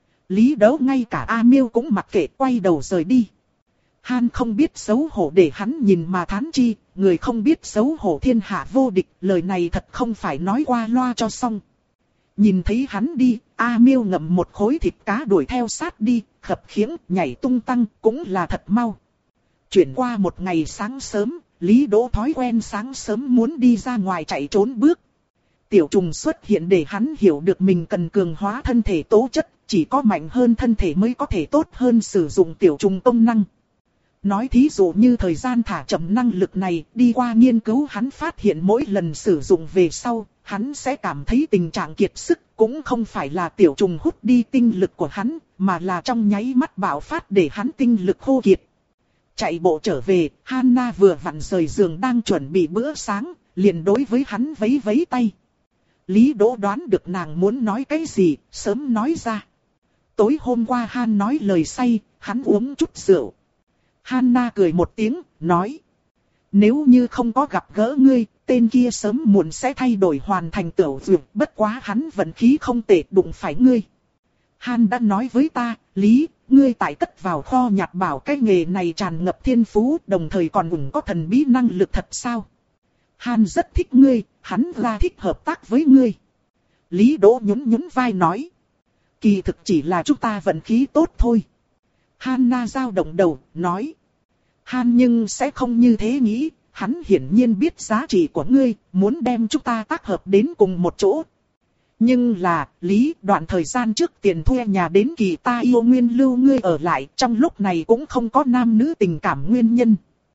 Lý Đỗ ngay cả A Miêu cũng mặc kệ quay đầu rời đi. Han không biết xấu hổ để hắn nhìn mà thán chi, người không biết xấu hổ thiên hạ vô địch, lời này thật không phải nói qua loa cho xong. Nhìn thấy hắn đi, A Miêu ngậm một khối thịt cá đuổi theo sát đi, khập khiễng, nhảy tung tăng, cũng là thật mau. Chuyển qua một ngày sáng sớm, Lý Đỗ thói quen sáng sớm muốn đi ra ngoài chạy trốn bước. Tiểu trùng xuất hiện để hắn hiểu được mình cần cường hóa thân thể tố chất, chỉ có mạnh hơn thân thể mới có thể tốt hơn sử dụng tiểu trùng công năng. Nói thí dụ như thời gian thả chậm năng lực này, đi qua nghiên cứu hắn phát hiện mỗi lần sử dụng về sau, hắn sẽ cảm thấy tình trạng kiệt sức, cũng không phải là tiểu trùng hút đi tinh lực của hắn, mà là trong nháy mắt bạo phát để hắn tinh lực khô kiệt. Chạy bộ trở về, Hanna vừa vặn rời giường đang chuẩn bị bữa sáng, liền đối với hắn vẫy vẫy tay. Lý Đỗ đoán được nàng muốn nói cái gì, sớm nói ra. Tối hôm qua Han nói lời say, hắn uống chút rượu. Hanna cười một tiếng, nói. Nếu như không có gặp gỡ ngươi, tên kia sớm muộn sẽ thay đổi hoàn thành tiểu dược, bất quá hắn vận khí không tệ đụng phải ngươi. Han đã nói với ta, Lý, ngươi tại cất vào kho nhặt bảo cái nghề này tràn ngập thiên phú, đồng thời còn ủng có thần bí năng lực thật sao? Han rất thích ngươi, hắn ra thích hợp tác với ngươi. Lý Đỗ nhún nhún vai nói. Kỳ thực chỉ là chúng ta vận khí tốt thôi. Hanna dao động đầu, nói. Han nhưng sẽ không như thế nghĩ, hắn hiển nhiên biết giá trị của ngươi, muốn đem chúng ta tác hợp đến cùng một chỗ. Nhưng là, Lý, đoạn thời gian trước tiền thuê nhà đến kỳ ta yêu nguyên lưu ngươi ở lại, trong lúc này cũng không có nam nữ tình cảm nguyên nhân.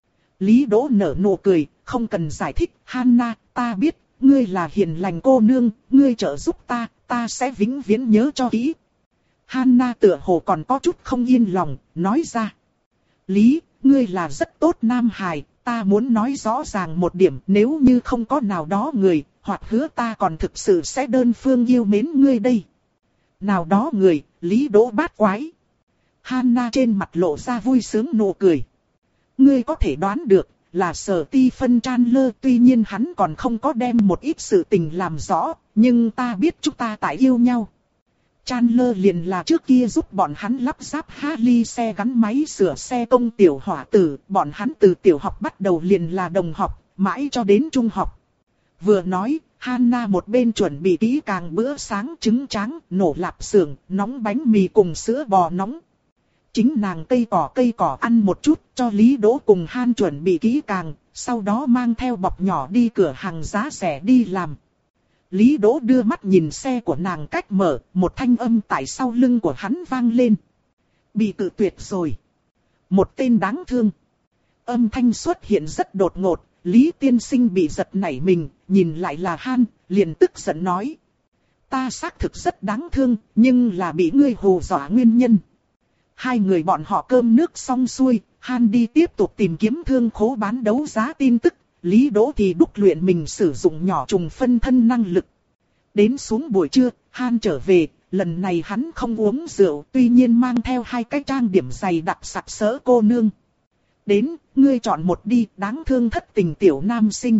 Lý Đỗ nở nụ cười, không cần giải thích, Hanna, ta biết, ngươi là hiền lành cô nương, ngươi trợ giúp ta, ta sẽ vĩnh viễn nhớ cho kỹ. Hanna tựa hồ còn có chút không yên lòng, nói ra. Lý, ngươi là rất tốt nam hài, ta muốn nói rõ ràng một điểm, nếu như không có nào đó người, hoặc hứa ta còn thực sự sẽ đơn phương yêu mến ngươi đây. Nào đó người, Lý Đỗ bát quái. Hana trên mặt lộ ra vui sướng nụ cười. Ngươi có thể đoán được, là Sở Ti Phân Chandler, tuy nhiên hắn còn không có đem một ít sự tình làm rõ, nhưng ta biết chúng ta tại yêu nhau. Chandler liền là trước kia giúp bọn hắn lắp ráp Harley xe gắn máy sửa xe công tiểu hỏa tử, bọn hắn từ tiểu học bắt đầu liền là đồng học, mãi cho đến trung học. Vừa nói, Hana một bên chuẩn bị kỹ càng bữa sáng trứng tráng, nổ lạp xưởng, nóng bánh mì cùng sữa bò nóng. Chính nàng cây cỏ cây cỏ ăn một chút, cho Lý Đỗ cùng Han chuẩn bị kỹ càng, sau đó mang theo bọc nhỏ đi cửa hàng giá rẻ đi làm. Lý Đỗ đưa mắt nhìn xe của nàng cách mở, một thanh âm tại sau lưng của hắn vang lên. Bị cự tuyệt rồi. Một tên đáng thương. Âm thanh xuất hiện rất đột ngột, Lý tiên sinh bị giật nảy mình, nhìn lại là Han, liền tức giận nói. Ta xác thực rất đáng thương, nhưng là bị ngươi hù dọa nguyên nhân. Hai người bọn họ cơm nước xong xuôi, Han đi tiếp tục tìm kiếm thương khố bán đấu giá tin tức, Lý Đỗ thì đúc luyện mình sử dụng nhỏ trùng phân thân năng lực. Đến xuống buổi trưa, Han trở về, lần này hắn không uống rượu, tuy nhiên mang theo hai cái trang điểm dày đặc sặc sỡ cô nương. Đến, ngươi chọn một đi, đáng thương thất tình tiểu nam sinh.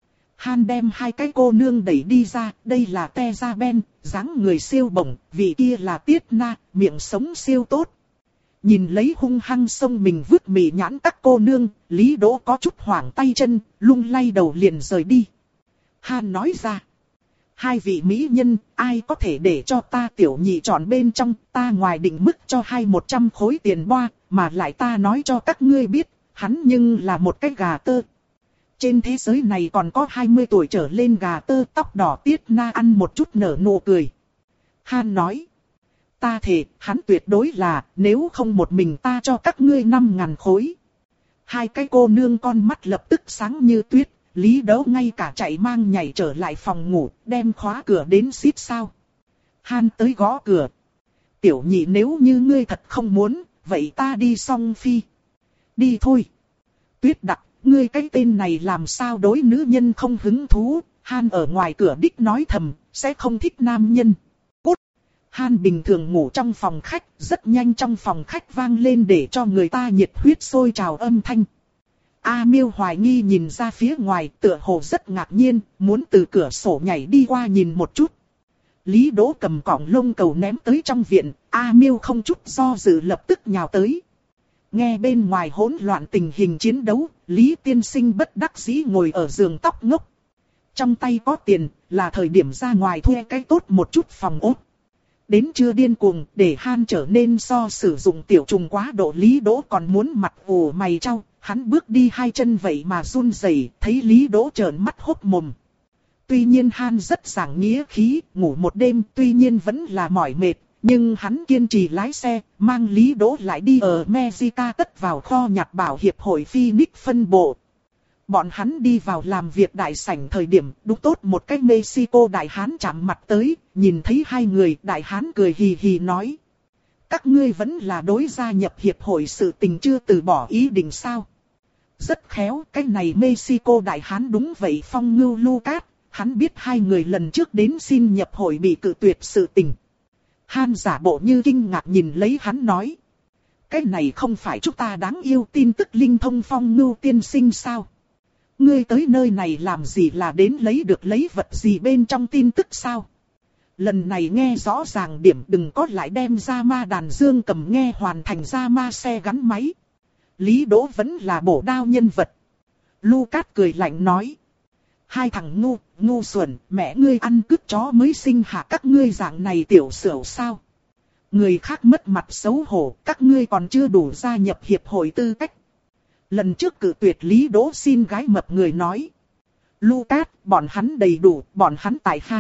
Han đem hai cái cô nương đẩy đi ra, đây là Te-ra-ben, dáng người siêu bổng, vị kia là Tiết Na, miệng sống siêu tốt. Nhìn lấy hung hăng xông mình vứt mì nhãn các cô nương, Lý Đỗ có chút hoảng tay chân, lung lay đầu liền rời đi. Han nói ra. Hai vị mỹ nhân, ai có thể để cho ta tiểu nhị chọn bên trong, ta ngoài định mức cho hai một trăm khối tiền boa, mà lại ta nói cho các ngươi biết, hắn nhưng là một cái gà tơ. Trên thế giới này còn có hai mươi tuổi trở lên gà tơ tóc đỏ Tiết Na ăn một chút nở nụ cười. Han nói. Ta thề, hắn tuyệt đối là, nếu không một mình ta cho các ngươi năm ngàn khối. Hai cái cô nương con mắt lập tức sáng như tuyết, Lý Đỗ ngay cả chạy mang nhảy trở lại phòng ngủ, đem khóa cửa đến xít sao. Han tới gõ cửa. Tiểu nhị nếu như ngươi thật không muốn, vậy ta đi song phi. Đi thôi. Tuyết Đặc, ngươi cái tên này làm sao đối nữ nhân không hứng thú, Han ở ngoài cửa đích nói thầm, sẽ không thích nam nhân. Han bình thường ngủ trong phòng khách, rất nhanh trong phòng khách vang lên để cho người ta nhiệt huyết sôi trào âm thanh. A Miêu hoài nghi nhìn ra phía ngoài, tựa hồ rất ngạc nhiên, muốn từ cửa sổ nhảy đi qua nhìn một chút. Lý Đỗ cầm cọng lông cầu ném tới trong viện, A Miêu không chút do dự lập tức nhào tới. Nghe bên ngoài hỗn loạn tình hình chiến đấu, Lý tiên sinh bất đắc dĩ ngồi ở giường tóc ngốc. Trong tay có tiền, là thời điểm ra ngoài thuê cái tốt một chút phòng ốt. Đến trưa điên cuồng, để Han trở nên so sử dụng tiểu trùng quá độ. Lý Đỗ còn muốn mặt ủ mày trao, hắn bước đi hai chân vậy mà run rẩy, thấy Lý Đỗ trợn mắt hốt mồm. Tuy nhiên Han rất giảng nghĩa khí, ngủ một đêm tuy nhiên vẫn là mỏi mệt, nhưng hắn kiên trì lái xe, mang Lý Đỗ lại đi ở Mexica tất vào kho nhặt bảo hiệp hội Phoenix phân bộ. Bọn hắn đi vào làm việc đại sảnh thời điểm, đúng tốt một cái Mexico đại hán chạm mặt tới, nhìn thấy hai người, đại hán cười hì hì nói. Các ngươi vẫn là đối gia nhập hiệp hội sự tình chưa từ bỏ ý định sao? Rất khéo, cái này Mexico đại hán đúng vậy phong ngưu Lucas, hắn biết hai người lần trước đến xin nhập hội bị cự tuyệt sự tình. Han giả bộ như kinh ngạc nhìn lấy hắn nói. Cái này không phải chúng ta đáng yêu tin tức linh thông phong ngưu tiên sinh sao? Ngươi tới nơi này làm gì là đến lấy được lấy vật gì bên trong tin tức sao? Lần này nghe rõ ràng điểm, đừng có lại đem ra ma đàn dương cầm nghe hoàn thành ra ma xe gắn máy. Lý Đỗ vẫn là bổ đao nhân vật. Lucas cười lạnh nói. Hai thằng ngu, ngu xuẩn, mẹ ngươi ăn cứt chó mới sinh hạ các ngươi dạng này tiểu xỉu sao? Người khác mất mặt xấu hổ, các ngươi còn chưa đủ gia nhập hiệp hội tư cách. Lần trước cự tuyệt Lý Đỗ xin gái mập người nói. Lucas, bọn hắn đầy đủ, bọn hắn tài ha.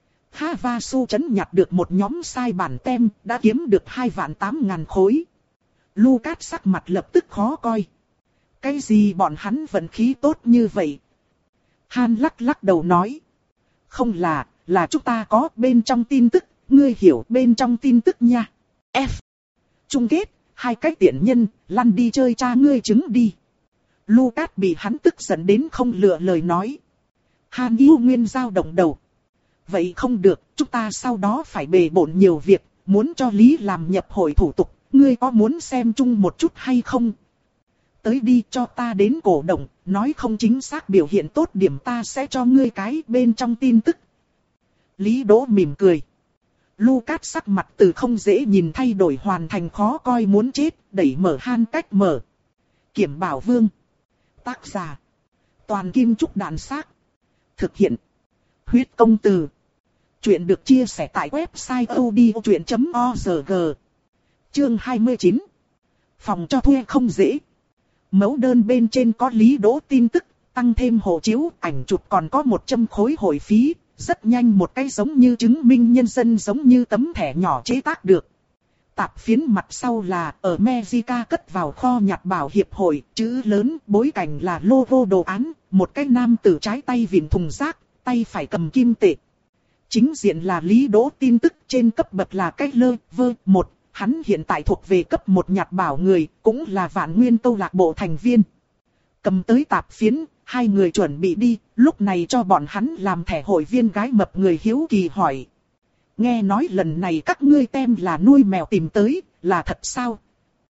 Havasu chấn nhặt được một nhóm sai bản tem, đã kiếm được hai vạn tám ngàn khối. Lucas sắc mặt lập tức khó coi. Cái gì bọn hắn vận khí tốt như vậy? Han lắc lắc đầu nói. Không là, là chúng ta có bên trong tin tức, ngươi hiểu bên trong tin tức nha. F. Chung kết, hai cái tiện nhân, lăn đi chơi cha ngươi trứng đi. Lucas bị hắn tức giận đến không lựa lời nói. Han yêu nguyên dao động đầu. Vậy không được, chúng ta sau đó phải bề bộn nhiều việc, muốn cho Lý làm nhập hội thủ tục, ngươi có muốn xem chung một chút hay không? Tới đi cho ta đến cổ động, nói không chính xác biểu hiện tốt điểm ta sẽ cho ngươi cái bên trong tin tức. Lý Đỗ mỉm cười. Lucas sắc mặt từ không dễ nhìn thay đổi hoàn thành khó coi muốn chết, đẩy mở Han cách mở. Kiểm Bảo Vương. Tác giả. Toàn Kim Trúc Đạn Xác. Thực hiện. Huyết Công Từ. Chuyện được chia sẻ tại website odchuyện chấm org. Chương hai mươi chín. Phòng cho thuê không dễ. Mẫu đơn bên trên có Lý Đỗ tin tức, tăng thêm hộ chiếu, ảnh chụp còn có một trăm khối hội phí. Rất nhanh một cái giống như chứng minh nhân dân giống như tấm thẻ nhỏ chế tác được. Tạp phiến mặt sau là ở Mexica cất vào kho nhặt bảo hiệp hội, chữ lớn, bối cảnh là logo đồ án, một cái nam tử trái tay vịn thùng rác, tay phải cầm kim tệ. Chính diện là Lý Đỗ tin tức trên cấp bậc là cách lơ, vơ, một, hắn hiện tại thuộc về cấp một nhặt bảo người, cũng là Vạn Nguyên câu lạc bộ thành viên. Cầm tới tạp phiến, hai người chuẩn bị đi, lúc này cho bọn hắn làm thẻ hội viên gái mập người hiếu kỳ hỏi. Nghe nói lần này các ngươi tem là nuôi mèo tìm tới, là thật sao?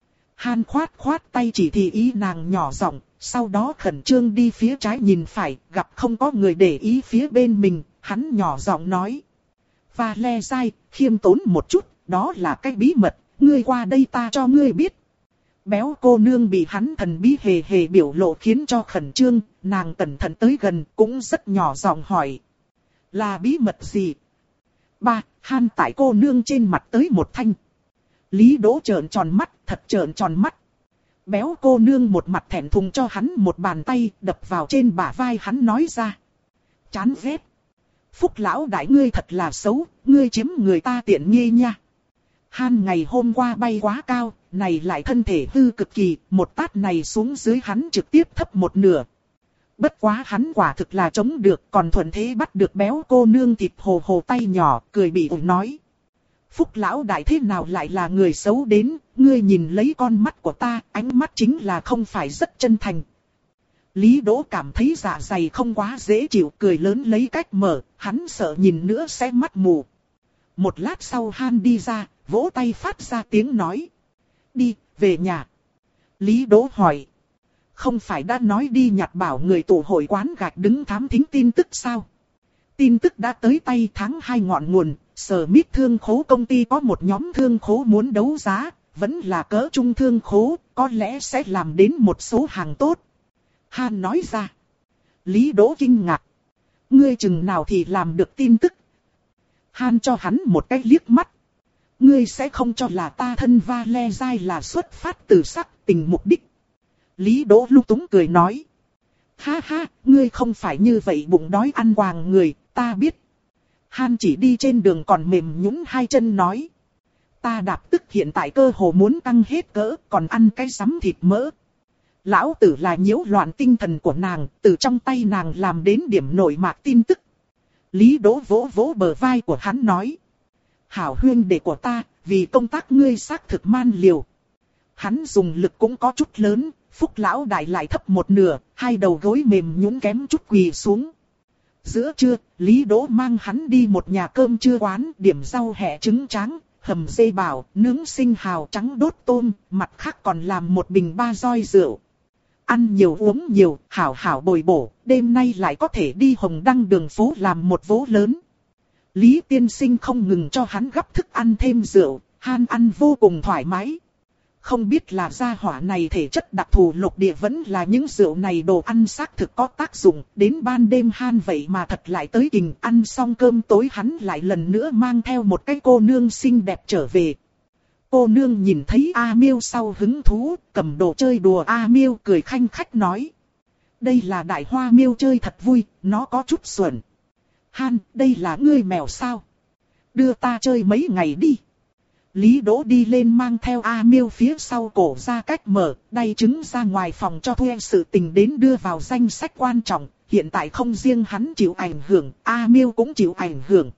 Han khoát khoát tay chỉ thị ý nàng nhỏ giọng, sau đó khẩn trương đi phía trái nhìn phải, gặp không có người để ý phía bên mình, hắn nhỏ giọng nói. Và le dai, khiêm tốn một chút, đó là cái bí mật, ngươi qua đây ta cho ngươi biết. Béo cô nương bị hắn thần bí hề hề biểu lộ khiến cho khẩn trương, nàng cẩn thận tới gần cũng rất nhỏ giọng hỏi. Là bí mật gì? Ba, Han tại cô nương trên mặt tới một thanh. Lý Đỗ trợn tròn mắt, thật trợn tròn mắt. Béo cô nương một mặt thẹn thùng cho hắn một bàn tay đập vào trên bả vai hắn nói ra. Chán ghét. Phúc lão đại ngươi thật là xấu, ngươi chiếm người ta tiện nghi nha. Han ngày hôm qua bay quá cao, này lại thân thể hư cực kỳ, một tát này xuống dưới hắn trực tiếp thấp một nửa. Bất quá hắn quả thực là chống được, còn thuận thế bắt được béo cô nương thịt hồ hồ tay nhỏ, cười bị ủng nói. Phúc lão đại thế nào lại là người xấu đến, ngươi nhìn lấy con mắt của ta, ánh mắt chính là không phải rất chân thành. Lý Đỗ cảm thấy dạ dày không quá dễ chịu, cười lớn lấy cách mở, hắn sợ nhìn nữa sẽ mắt mù. Một lát sau Han đi ra, vỗ tay phát ra tiếng nói. Đi, về nhà. Lý Đỗ hỏi. Không phải đã nói đi nhặt bảo người tụ hội quán gạch đứng thám thính tin tức sao? Tin tức đã tới tay tháng hai ngọn nguồn, Sở Mít thương khố công ty có một nhóm thương khố muốn đấu giá, vẫn là cỡ trung thương khố, có lẽ sẽ làm đến một số hàng tốt. Han nói ra. Lý Đỗ kinh ngạc. Ngươi chừng nào thì làm được tin tức? Han cho hắn một cái liếc mắt. Ngươi sẽ không cho là ta thân va le dai là xuất phát từ sắc tình mục đích. Lý Đỗ lung túng cười nói. Ha ha, ngươi không phải như vậy bụng đói ăn quàng người, ta biết. Han chỉ đi trên đường còn mềm nhũn hai chân nói. Ta đạp tức hiện tại cơ hồ muốn căng hết cỡ, còn ăn cái sắm thịt mỡ. Lão tử là nhiễu loạn tinh thần của nàng, từ trong tay nàng làm đến điểm nổi mạc tin tức. Lý Đỗ vỗ vỗ bờ vai của hắn nói. Hảo huyên đệ của ta, vì công tác ngươi xác thực man liều. Hắn dùng lực cũng có chút lớn, Phúc lão đại lại thấp một nửa, hai đầu gối mềm nhũn kém chút quỳ xuống. Giữa trưa, Lý Đỗ mang hắn đi một nhà cơm trưa quán, điểm rau hẹ trứng tráng, hầm dê bảo, nướng sinh hào trắng đốt tôm, mặt khác còn làm một bình ba roi rượu. Ăn nhiều uống nhiều, hảo hảo bồi bổ, đêm nay lại có thể đi Hồng Đăng đường phố làm một vố lớn. Lý tiên sinh không ngừng cho hắn gắp thức ăn thêm rượu, Han ăn vô cùng thoải mái. Không biết là gia hỏa này thể chất đặc thù lục địa vẫn là những rượu này đồ ăn xác thực có tác dụng. Đến ban đêm Han vậy mà thật lại tới kình, ăn xong cơm tối hắn lại lần nữa mang theo một cái cô nương xinh đẹp trở về. Cô nương nhìn thấy A Miêu sau hứng thú, cầm đồ chơi đùa A Miêu cười khanh khách nói. Đây là đại hoa miêu chơi thật vui, nó có chút xuẩn. Han, đây là ngươi mèo sao? Đưa ta chơi mấy ngày đi. Lý Đỗ đi lên mang theo A Miêu phía sau cổ ra cách mở, đay trứng ra ngoài phòng cho thuê sự tình đến đưa vào danh sách quan trọng. Hiện tại không riêng hắn chịu ảnh hưởng, A Miêu cũng chịu ảnh hưởng.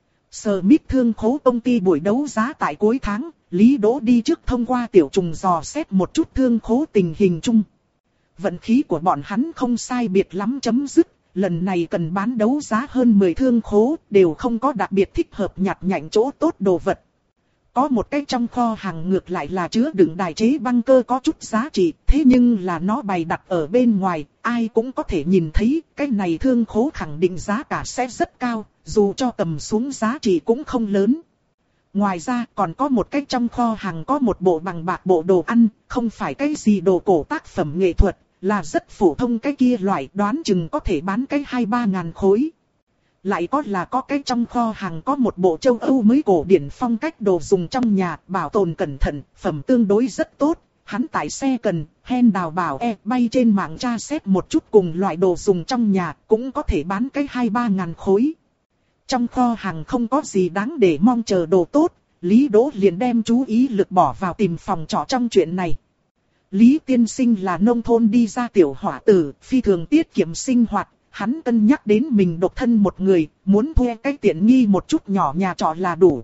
Sở Mít thương khố công ty buổi đấu giá tại cuối tháng, Lý Đỗ đi trước thông qua tiểu trùng dò xét một chút thương khố tình hình chung. vận khí của bọn hắn không sai biệt lắm chấm dứt. Lần này cần bán đấu giá hơn mười thương khố, đều không có đặc biệt thích hợp nhặt nhạnh chỗ tốt đồ vật. Có một cái trong kho hàng ngược lại là chứa đựng đài chế băng cơ có chút giá trị, thế nhưng là nó bày đặt ở bên ngoài, ai cũng có thể nhìn thấy, cái này thương khố khẳng định giá cả sẽ rất cao, dù cho cầm xuống giá trị cũng không lớn. Ngoài ra còn có một cái trong kho hàng có một bộ bằng bạc bộ đồ ăn, không phải cái gì đồ cổ tác phẩm nghệ thuật, là rất phổ thông cái kia loại, đoán chừng có thể bán cái hai ba ngàn khối. Lại có là có cái trong kho hàng có một bộ châu Âu mới cổ điển phong cách đồ dùng trong nhà, bảo tồn cẩn thận, phẩm tương đối rất tốt. Hắn tại xe cần, hen đào bảo e bay trên mạng tra xét một chút cùng loại đồ dùng trong nhà, cũng có thể bán cái hai ba ngàn khối. Trong kho hàng không có gì đáng để mong chờ đồ tốt, Lý Đỗ liền đem chú ý lực bỏ vào tìm phòng trọ trong chuyện này. Lý tiên sinh là nông thôn đi ra tiểu hỏa tử, phi thường tiết kiệm sinh hoạt. Hắn cân nhắc đến mình độc thân một người, muốn thuê cái tiện nghi một chút nhỏ nhà trọ là đủ.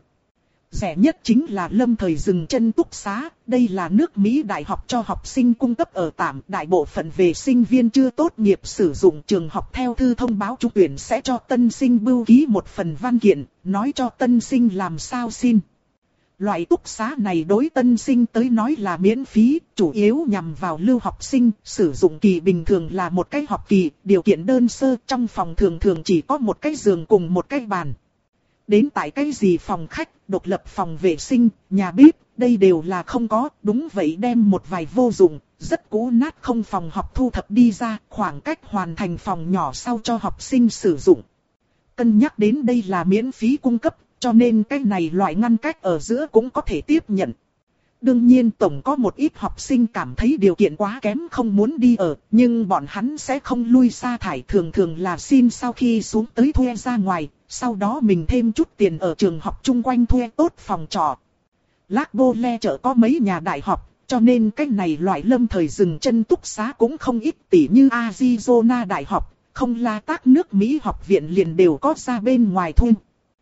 Rẻ nhất chính là lâm thời dừng chân túc xá, đây là nước Mỹ đại học cho học sinh cung cấp ở tạm, đại bộ phận về sinh viên chưa tốt nghiệp sử dụng trường học theo thư thông báo trúng tuyển sẽ cho tân sinh bưu ký một phần văn kiện, nói cho tân sinh làm sao xin. Loại túc xá này đối tân sinh tới nói là miễn phí, chủ yếu nhằm vào lưu học sinh, sử dụng kỳ bình thường là một cái học kỳ, điều kiện đơn sơ, trong phòng thường thường chỉ có một cái giường cùng một cái bàn. Đến tại cái gì phòng khách, độc lập phòng vệ sinh, nhà bếp, đây đều là không có, đúng vậy đem một vài vô dụng, rất cũ nát không phòng học thu thập đi ra, khoảng cách hoàn thành phòng nhỏ sau cho học sinh sử dụng. Cân nhắc đến đây là miễn phí cung cấp, cho nên cái này loại ngăn cách ở giữa cũng có thể tiếp nhận. Đương nhiên tổng có một ít học sinh cảm thấy điều kiện quá kém không muốn đi ở, nhưng bọn hắn sẽ không lui sa thải, thường thường là xin sau khi xuống tới thuê ra ngoài, sau đó mình thêm chút tiền ở trường học chung quanh thuê tốt phòng trọ. Lác Bô Le chợ có mấy nhà đại học, cho nên cái này loại lâm thời dừng chân túc xá cũng không ít, tỉ như Arizona đại học, không la tác nước Mỹ học viện liền đều có ra bên ngoài thuê.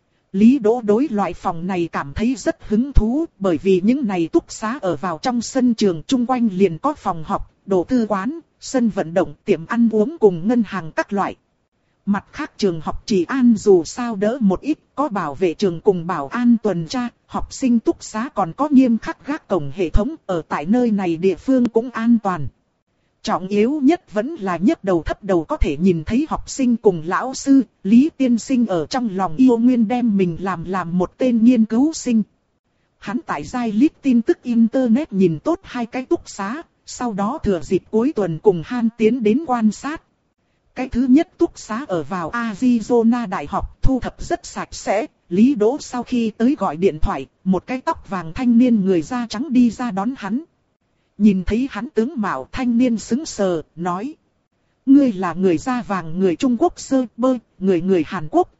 Lý Đỗ đối loại phòng này cảm thấy rất hứng thú, bởi vì những này túc xá ở vào trong sân trường chung quanh liền có phòng học, đồ thư quán, sân vận động, tiệm ăn uống cùng ngân hàng các loại. Mặt khác trường học trị an dù sao đỡ một ít, có bảo vệ trường cùng bảo an tuần tra, học sinh túc xá còn có nghiêm khắc gác cổng hệ thống, ở tại nơi này địa phương cũng an toàn. Trọng yếu nhất vẫn là nhấc đầu thấp đầu có thể nhìn thấy học sinh cùng lão sư, Lý tiên sinh ở trong lòng yêu nguyên đem mình làm làm một tên nghiên cứu sinh. Hắn tại giai lít tin tức internet nhìn tốt hai cái túc xá, sau đó thừa dịp cuối tuần cùng Han tiến đến quan sát. Cái thứ nhất túc xá ở vào Arizona đại học, thu thập rất sạch sẽ. Lý Đỗ sau khi tới gọi điện thoại, một cái tóc vàng thanh niên người da trắng đi ra đón hắn. Nhìn thấy hắn tướng mạo, thanh niên sững sờ, nói: ngươi là người da vàng người Trung Quốc sơ bơ, người người Hàn Quốc.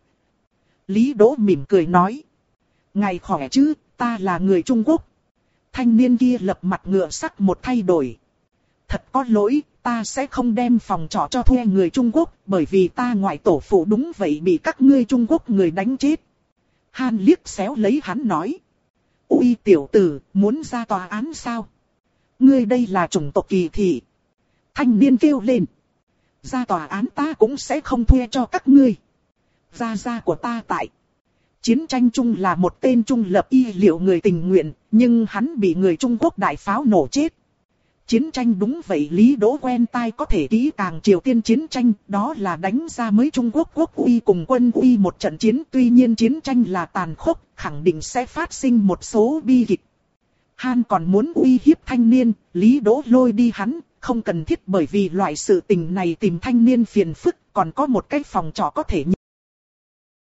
Lý Đỗ mỉm cười nói: ngài khỏe chứ, ta là người Trung Quốc. Thanh niên kia lập mặt ngựa sắc một thay đổi. Thật có lỗi, ta sẽ không đem phòng trọ cho thuê người Trung Quốc, bởi vì ta ngoại tổ phụ đúng vậy bị các ngươi Trung Quốc người đánh chết. Han liếc xéo lấy hắn nói: ui tiểu tử, muốn ra tòa án sao? Ngươi đây là chủng tộc kỳ thị. Thanh niên kêu lên: ra tòa án ta cũng sẽ không thuê cho các ngươi. Gia gia của ta tại chiến tranh chung là một tên trung lập y liệu người tình nguyện, nhưng hắn bị người Trung Quốc đại pháo nổ chết. Chiến tranh đúng vậy, Lý Đỗ quen tai có thể kỹ càng Triều Tiên chiến tranh, đó là đánh ra mới Trung Quốc quốc uy cùng quân uy một trận chiến, tuy nhiên chiến tranh là tàn khốc, khẳng định sẽ phát sinh một số bi kịch. Han còn muốn uy hiếp thanh niên, Lý Đỗ lôi đi hắn, không cần thiết, bởi vì loại sự tình này tìm thanh niên phiền phức, còn có một cái phòng trọ có thể